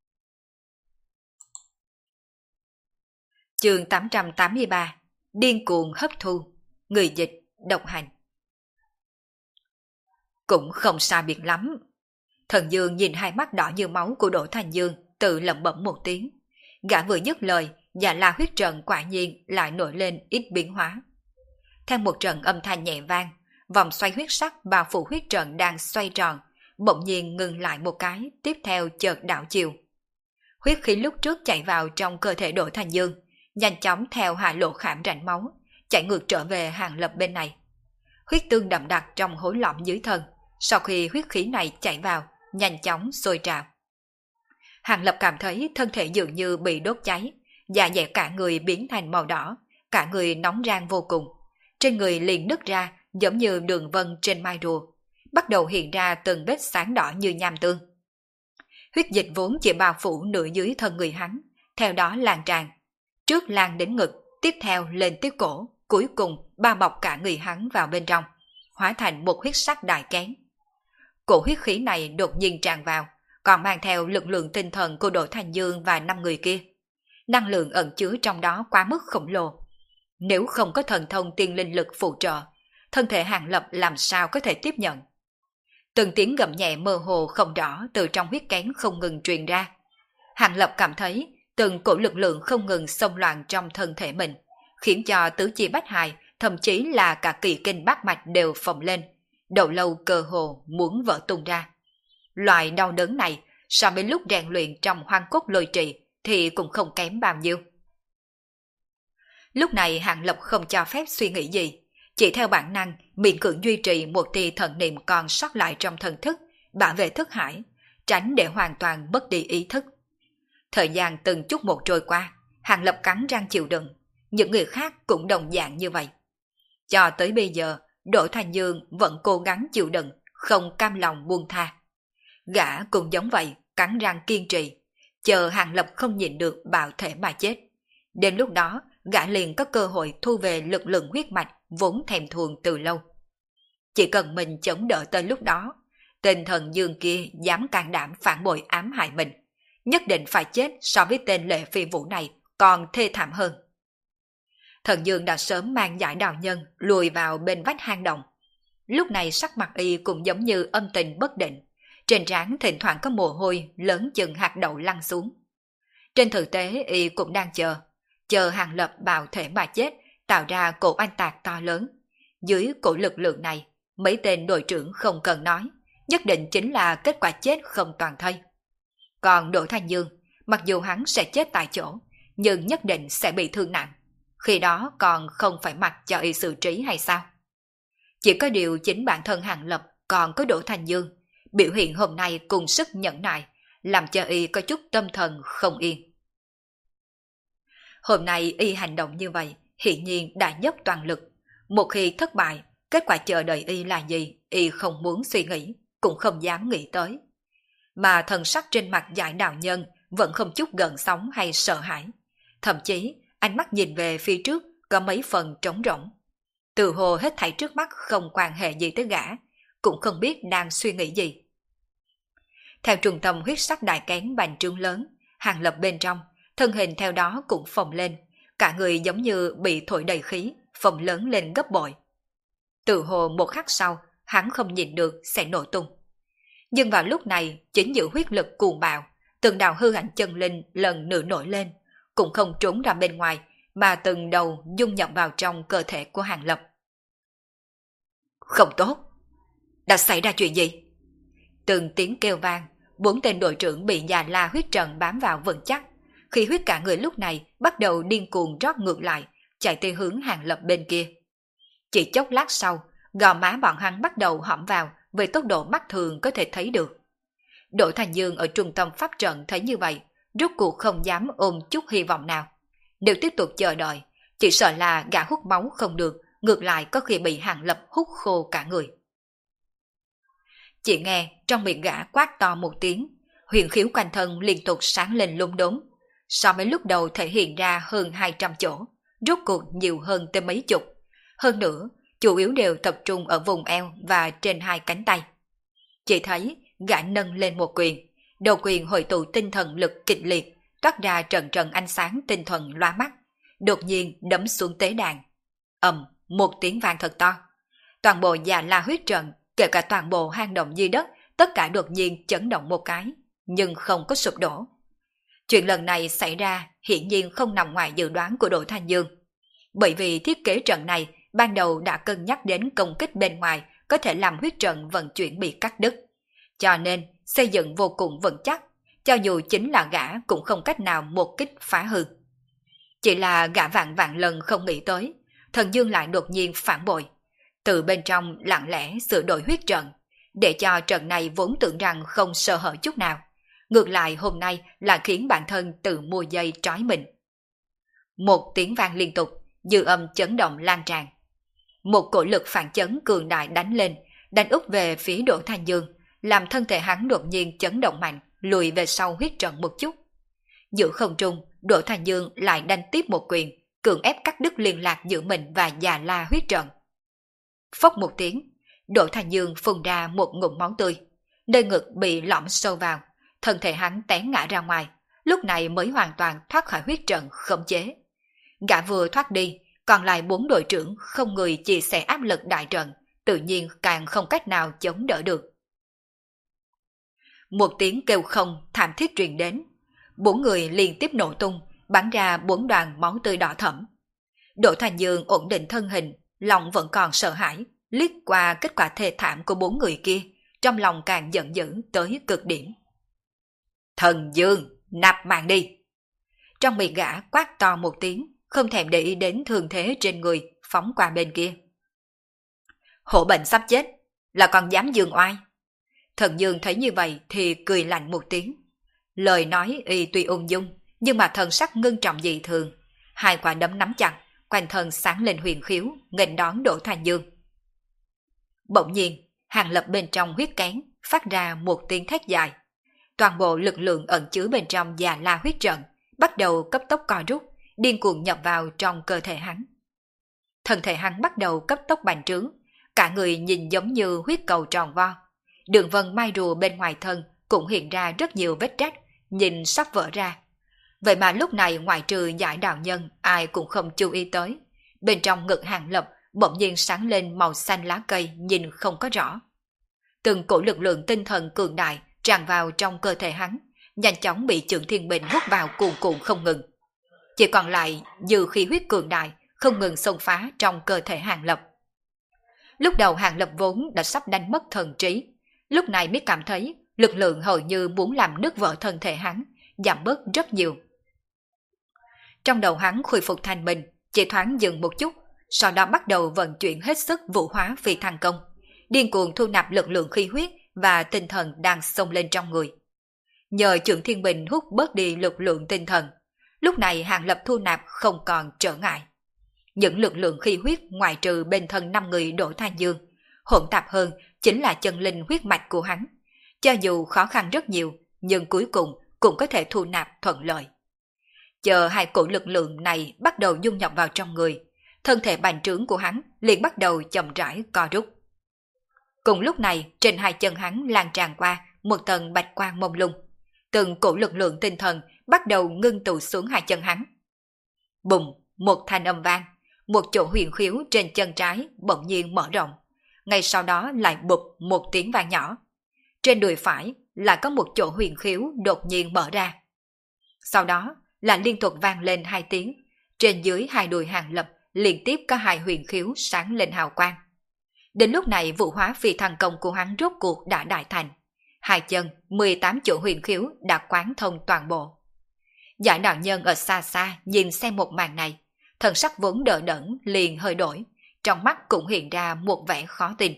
[SPEAKER 1] Chương tám trăm tám mươi ba, điên cuồng hấp thu, người dịch, độc hành. Cũng không xa biệt lắm. Thần Dương nhìn hai mắt đỏ như máu của Đỗ Thành Dương, tự lẩm bẩm một tiếng. Gã vừa dứt lời, Dạ La huyết trận quả nhiên lại nổi lên ít biến hóa. Theo một trận âm thanh nhẹ vang, vòng xoay huyết sắc bao phủ huyết trận đang xoay tròn, bỗng nhiên ngừng lại một cái, tiếp theo chợt đảo chiều. Huyết khí lúc trước chạy vào trong cơ thể Đỗ Thành Dương, nhanh chóng theo hạ lộ khảm rãnh máu, chạy ngược trở về Hàng Lập bên này. Huyết tương đậm đặc trong hối lõm dưới thân, sau khi huyết khí này chạy vào, nhanh chóng sôi trào. Hàng Lập cảm thấy thân thể dường như bị đốt cháy, da dẻ cả người biến thành màu đỏ, cả người nóng rang vô cùng. Trên người liền nứt ra giống như đường vân trên mai rùa, bắt đầu hiện ra từng vết sáng đỏ như nham tương. Huyết dịch vốn chỉ bao phủ nửa dưới thân người hắn, theo đó lan tràn. Trước lan đến ngực, tiếp theo lên tiếp cổ, cuối cùng bao bọc cả người hắn vào bên trong, hóa thành một huyết sắc đại kén. Cổ huyết khí này đột nhiên tràn vào, còn mang theo lực lượng tinh thần của Đỗ Thành Dương và năm người kia. Năng lượng ẩn chứa trong đó quá mức khổng lồ. Nếu không có thần thông tiên linh lực phụ trợ, thân thể Hàng Lập làm sao có thể tiếp nhận. Từng tiếng gầm nhẹ mơ hồ không rõ từ trong huyết kén không ngừng truyền ra. Hàng Lập cảm thấy từng cổ lực lượng không ngừng xông loạn trong thân thể mình, khiến cho tứ chi bách hài, thậm chí là cả kỳ kinh bát mạch đều phồng lên, đầu lâu cơ hồ muốn vỡ tung ra. Loại đau đớn này so với lúc rèn luyện trong hoang cốt lôi trì thì cũng không kém bao nhiêu. Lúc này Hàng Lập không cho phép suy nghĩ gì, chỉ theo bản năng miễn cưỡng duy trì một tia thần niệm còn sót lại trong thần thức, bảo vệ thức hải, tránh để hoàn toàn mất đi ý thức. Thời gian từng chút một trôi qua, Hàng Lập cắn răng chịu đựng, những người khác cũng đồng dạng như vậy. Cho tới bây giờ, Đỗ Thanh Dương vẫn cố gắng chịu đựng, không cam lòng buông tha. Gã cũng giống vậy, cắn răng kiên trì, chờ Hàng Lập không nhịn được bạo thể mà chết. Đến lúc đó, gã liền có cơ hội thu về lực lượng huyết mạch vốn thèm thuồng từ lâu. Chỉ cần mình chống đỡ tới lúc đó, tên thần Dương kia dám can đảm phản bội ám hại mình, nhất định phải chết so với tên Lệ Phi Vũ này còn thê thảm hơn. Thần Dương đã sớm mang giải đạo nhân lùi vào bên vách hang động. Lúc này sắc mặt y cũng giống như âm tình bất định, trên trán thỉnh thoảng có mồ hôi lớn chừng hạt đậu lăn xuống. Trên thực tế y cũng đang chờ, chờ Hàng Lập bạo thể mà chết, tạo ra cổ oanh tạc to lớn. Dưới cổ lực lượng này, mấy tên đội trưởng không cần nói, nhất định chính là kết quả chết không toàn thây. Còn Đỗ Thanh Dương, mặc dù hắn sẽ chết tại chỗ, nhưng nhất định sẽ bị thương nặng. Khi đó còn không phải mặc cho y xử trí hay sao? Chỉ có điều chính bản thân Hàng Lập còn có Đỗ Thanh Dương, biểu hiện hôm nay cùng sức nhẫn nại, làm cho y có chút tâm thần không yên. Hôm nay y hành động như vậy, hiển nhiên đã dốc toàn lực. Một khi thất bại, kết quả chờ đợi y là gì, y không muốn suy nghĩ, cũng không dám nghĩ tới. Mà thần sắc trên mặt giải đạo nhân vẫn không chút gợn sóng hay sợ hãi. Thậm chí, ánh mắt nhìn về phía trước có mấy phần trống rỗng. Từ hồ hết thảy trước mắt không quan hệ gì tới gã, cũng không biết đang suy nghĩ gì. Theo trung tâm huyết sắc đại kén bành trướng lớn, Hàng Lập bên trong, thân hình theo đó cũng phồng lên, cả người giống như bị thổi đầy khí, phồng lớn lên gấp bội. Từ hồ một khắc sau, hắn không nhìn được sẽ nổ tung. Nhưng vào lúc này, chính giữa huyết lực cuồng bạo, từng đạo hư ảnh chân linh lần nữa nổi lên, cũng không trốn ra bên ngoài, mà từng đầu dung nhập vào trong cơ thể của Hàng Lập. Không tốt! Đã xảy ra chuyện gì? Từng tiếng kêu vang, bốn tên đội trưởng bị già la huyết trận bám vào vững chắc, khi huyết cả người lúc này bắt đầu điên cuồng rót ngược lại, chạy tới hướng Hàng Lập bên kia. Chỉ chốc lát sau, gò má bọn hắn bắt đầu hõm vào với tốc độ mắt thường có thể thấy được. Đỗ Thành Dương ở trung tâm pháp trận thấy như vậy, rốt cuộc không dám ôm chút hy vọng nào. Nếu tiếp tục chờ đợi, chỉ sợ là gã hút máu không được, ngược lại có khi bị Hàng Lập hút khô cả người. Chỉ nghe trong miệng gã quát to một tiếng, huyền khiếu quanh thân liên tục sáng lên lung đốn. So với lúc đầu thể hiện ra hơn hai trăm chỗ, rốt cuộc nhiều hơn tới mấy chục. Hơn nữa, chủ yếu đều tập trung ở vùng eo và trên hai cánh tay. Chỉ thấy gã nâng lên một quyền, đầu quyền hội tụ tinh thần lực kịch liệt, toát ra trận trận ánh sáng tinh thần loa mắt, đột nhiên đấm xuống tế đàn. Ầm, một tiếng vang thật to. Toàn bộ Già La huyết trận, kể cả toàn bộ hang động dưới đất, tất cả đột nhiên chấn động một cái, nhưng không có sụp đổ. Chuyện lần này xảy ra hiển nhiên không nằm ngoài dự đoán của Đỗ Thanh Dương. Bởi vì thiết kế trận này ban đầu đã cân nhắc đến công kích bên ngoài có thể làm huyết trận vận chuyển bị cắt đứt. Cho nên xây dựng vô cùng vững chắc, cho dù chính là gã cũng không cách nào một kích phá hư. Chỉ là gã vạn vạn lần không nghĩ tới, Thần Dương lại đột nhiên phản bội. Từ bên trong lặng lẽ sửa đổi huyết trận, để cho trận này vốn tưởng rằng không sơ hở chút nào. Ngược lại hôm nay là khiến bản thân tự mua dây trói mình. Một tiếng vang liên tục, dư âm chấn động lan tràn. Một cổ lực phản chấn cường đại đánh lên, đánh úp về phía Đỗ Thanh Dương, làm thân thể hắn đột nhiên chấn động mạnh, lùi về sau huyết trận một chút. Giữa không trung, Đỗ Thanh Dương lại đánh tiếp một quyền, cường ép cắt đứt liên lạc giữa mình và Già La huyết trận. Phốc một tiếng, Đỗ Thanh Dương phun ra một ngụm máu tươi, nơi ngực bị lõm sâu vào, thân thể hắn té ngã ra ngoài, lúc này mới hoàn toàn thoát khỏi huyết trận khống chế. Gã vừa thoát đi, Còn lại bốn đội trưởng không người chia sẻ áp lực đại trận, tự nhiên càng không cách nào chống đỡ được. Một tiếng kêu không thảm thiết truyền đến, bốn người liên tiếp nổ tung, bắn ra bốn đoàn máu tươi đỏ thẫm. Đỗ Thành Dương ổn định thân hình, lòng vẫn còn sợ hãi, liếc qua kết quả thê thảm của bốn người kia, trong lòng càng giận dữ tới cực điểm. Thần Dương, nạp mạng đi! Trong miệng gã quát to một tiếng, không thèm để ý đến thương thế trên người, phóng qua bên kia. Hổ bệnh sắp chết, là còn dám dương oai. Thần Dương thấy như vậy thì cười lạnh một tiếng. Lời nói y tuy ung dung, nhưng mà thần sắc ngưng trọng dị thường. Hai quả đấm nắm chặt, quanh thân sáng lên huyền khiếu, nghênh đón Đỗ Thành Dương. Bỗng nhiên, Hàng Lập bên trong huyết kén phát ra một tiếng thét dài. Toàn bộ lực lượng ẩn chứa bên trong Già La huyết trận bắt đầu cấp tốc co rút, điên cuồng nhập vào trong cơ thể hắn. Thân thể hắn bắt đầu cấp tốc bành trướng, cả người nhìn giống như huyết cầu tròn vo. Đường vân mai rùa bên ngoài thân cũng hiện ra rất nhiều vết rách, nhìn sắp vỡ ra. Vậy mà lúc này ngoại trừ Giải đạo nhân, ai cũng không chú ý tới. Bên trong ngực Hàng Lập bỗng nhiên sáng lên màu xanh lá cây, nhìn không có rõ. Từng cổ lực lượng tinh thần cường đại tràn vào trong cơ thể hắn, nhanh chóng bị Chưởng Thiên Bình hút vào cuồn cuộn không ngừng. Chỉ còn lại dư khí huyết cường đại không ngừng xông phá trong cơ thể Hàng Lập. Lúc đầu Hàng Lập vốn đã sắp đánh mất thần trí, lúc này mới cảm thấy lực lượng hầu như muốn làm nứt vỡ thân thể hắn, giảm bớt rất nhiều. Trong đầu hắn khôi phục thanh minh, chỉ thoáng dừng một chút, sau đó bắt đầu vận chuyển hết sức vũ hóa phi thăng công, điên cuồng thu nạp lực lượng khí huyết và tinh thần đang xông lên trong người. Nhờ Chưởng Thiên Bình hút bớt đi lực lượng tinh thần, lúc này Hàng Lập thu nạp không còn trở ngại. Những lực lượng khí huyết ngoại trừ bên thân năm người Đỗ Thành Dương, hỗn tạp hơn chính là chân linh huyết mạch của hắn. Cho dù khó khăn rất nhiều, nhưng cuối cùng cũng có thể thu nạp thuận lợi. Chờ hai cổ lực lượng này bắt đầu dung nhập vào trong người, thân thể bành trướng của hắn liền bắt đầu chậm rãi co rút. Cùng lúc này, trên hai chân hắn lan tràn qua một tầng bạch quang mông lung. Từng cổ lực lượng tinh thần bắt đầu ngưng tụ xuống hai chân hắn. Bùng, một thanh âm vang, một chỗ huyền khiếu trên chân trái bỗng nhiên mở rộng. Ngay sau đó lại bụp một tiếng vang nhỏ. Trên đùi phải lại có một chỗ huyền khiếu đột nhiên mở ra. Sau đó là liên tục vang lên hai tiếng. Trên dưới hai đùi Hàng Lập liên tiếp có hai huyền khiếu sáng lên hào quang. Đến lúc này vũ hóa phi thăng công của hắn rốt cuộc đã đại thành. Hai chân, mười tám chỗ huyền khiếu đã quán thông toàn bộ. Giải đạo nhân ở xa xa nhìn xem một màn này, thần sắc vốn đờ đẫn liền hơi đổi, trong mắt cũng hiện ra một vẻ khó tin.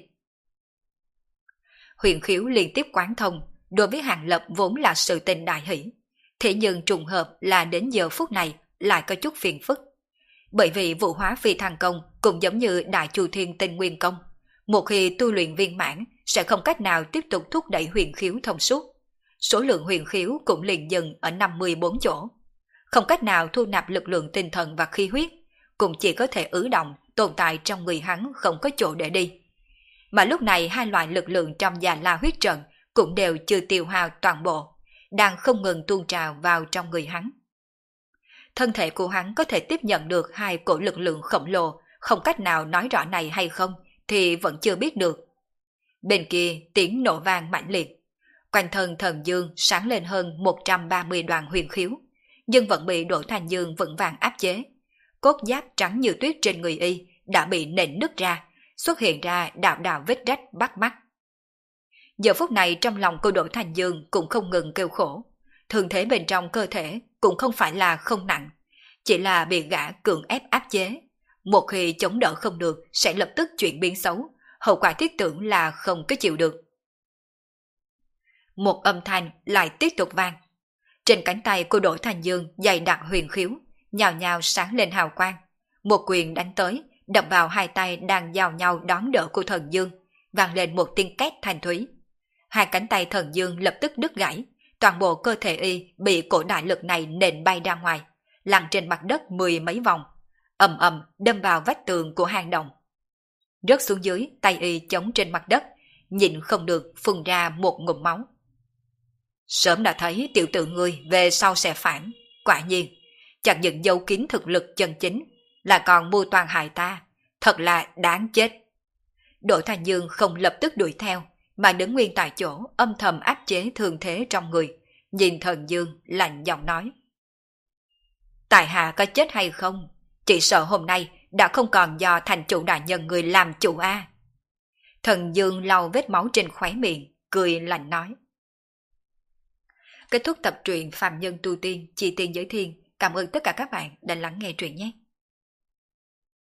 [SPEAKER 1] Huyền khiếu liên tiếp quán thông, đối với Hàng Lập vốn là sự tình đại hỷ. Thế nhưng trùng hợp là đến giờ phút này lại có chút phiền phức. Bởi vì vũ hóa phi thăng công cũng giống như Đại Chu Thiên Tinh Nguyên Công. Một khi tu luyện viên mãn sẽ không cách nào tiếp tục thúc đẩy huyền khiếu thông suốt. Số lượng huyền khiếu cũng liền dừng ở năm mươi bốn chỗ. Không cách nào thu nạp lực lượng tinh thần và khí huyết, cũng chỉ có thể ứ động tồn tại trong người hắn không có chỗ để đi. Mà lúc này hai loại lực lượng trong Già La huyết trận cũng đều chưa tiêu hao toàn bộ, đang không ngừng tuôn trào vào trong người hắn. Thân thể của hắn có thể tiếp nhận được hai cổ lực lượng khổng lồ, không cách nào nói rõ này hay không thì vẫn chưa biết được. Bên kia tiếng nổ vang mãnh liệt, quanh thân Thần Dương sáng lên hơn một trăm ba mươi đoàn huyền khiếu, nhưng vẫn bị Đỗ Thành Dương vững vàng áp chế. Cốt giáp trắng như tuyết trên người y đã bị nện nứt ra, xuất hiện ra đạo đạo vết rách bắt mắt. Giờ phút này trong lòng cô Đỗ Thành Dương cũng không ngừng kêu khổ. Thương thế bên trong cơ thể cũng không phải là không nặng, chỉ là bị gã cưỡng ép áp chế. Một khi chống đỡ không được sẽ lập tức chuyển biến xấu, hậu quả thiết tưởng là không có chịu được. Một âm thanh lại tiếp tục vang. Trên cánh tay của Đỗ Thành Dương dày đặc huyền khiếu, nhào nhào sáng lên hào quang. Một quyền đánh tới, đập vào hai tay đang giao nhau đón đỡ của Thần Dương, vang lên một tiếng két thanh thúy. Hai cánh tay Thần Dương lập tức đứt gãy, toàn bộ cơ thể y bị cổ đại lực này nện bay ra ngoài, lăn trên mặt đất mười mấy vòng, ầm ầm đâm vào vách tường của hang động. Rớt xuống dưới, tay y chống trên mặt đất, nhịn không được phun ra một ngụm máu. Sớm đã thấy tiểu tử ngươi về sau sẽ phản, quả nhiên, chẳng những giấu kín thực lực chân chính, là còn mưu toàn hại ta, thật là đáng chết. Đỗ Thành Dương không lập tức đuổi theo, mà đứng nguyên tại chỗ âm thầm áp chế thương thế trong người, nhìn Thần Dương lạnh giọng nói. Tại hạ có chết hay không, chỉ sợ hôm nay đã không còn do thành chủ đại nhân người làm chủ a. À. Thần Dương lau vết máu trên khóe miệng, cười lạnh nói. Kết thúc tập truyện Phàm Nhân Tu Tiên, Chi Tiên Giới Thiên. Cảm ơn tất cả các bạn đã lắng nghe truyện nhé.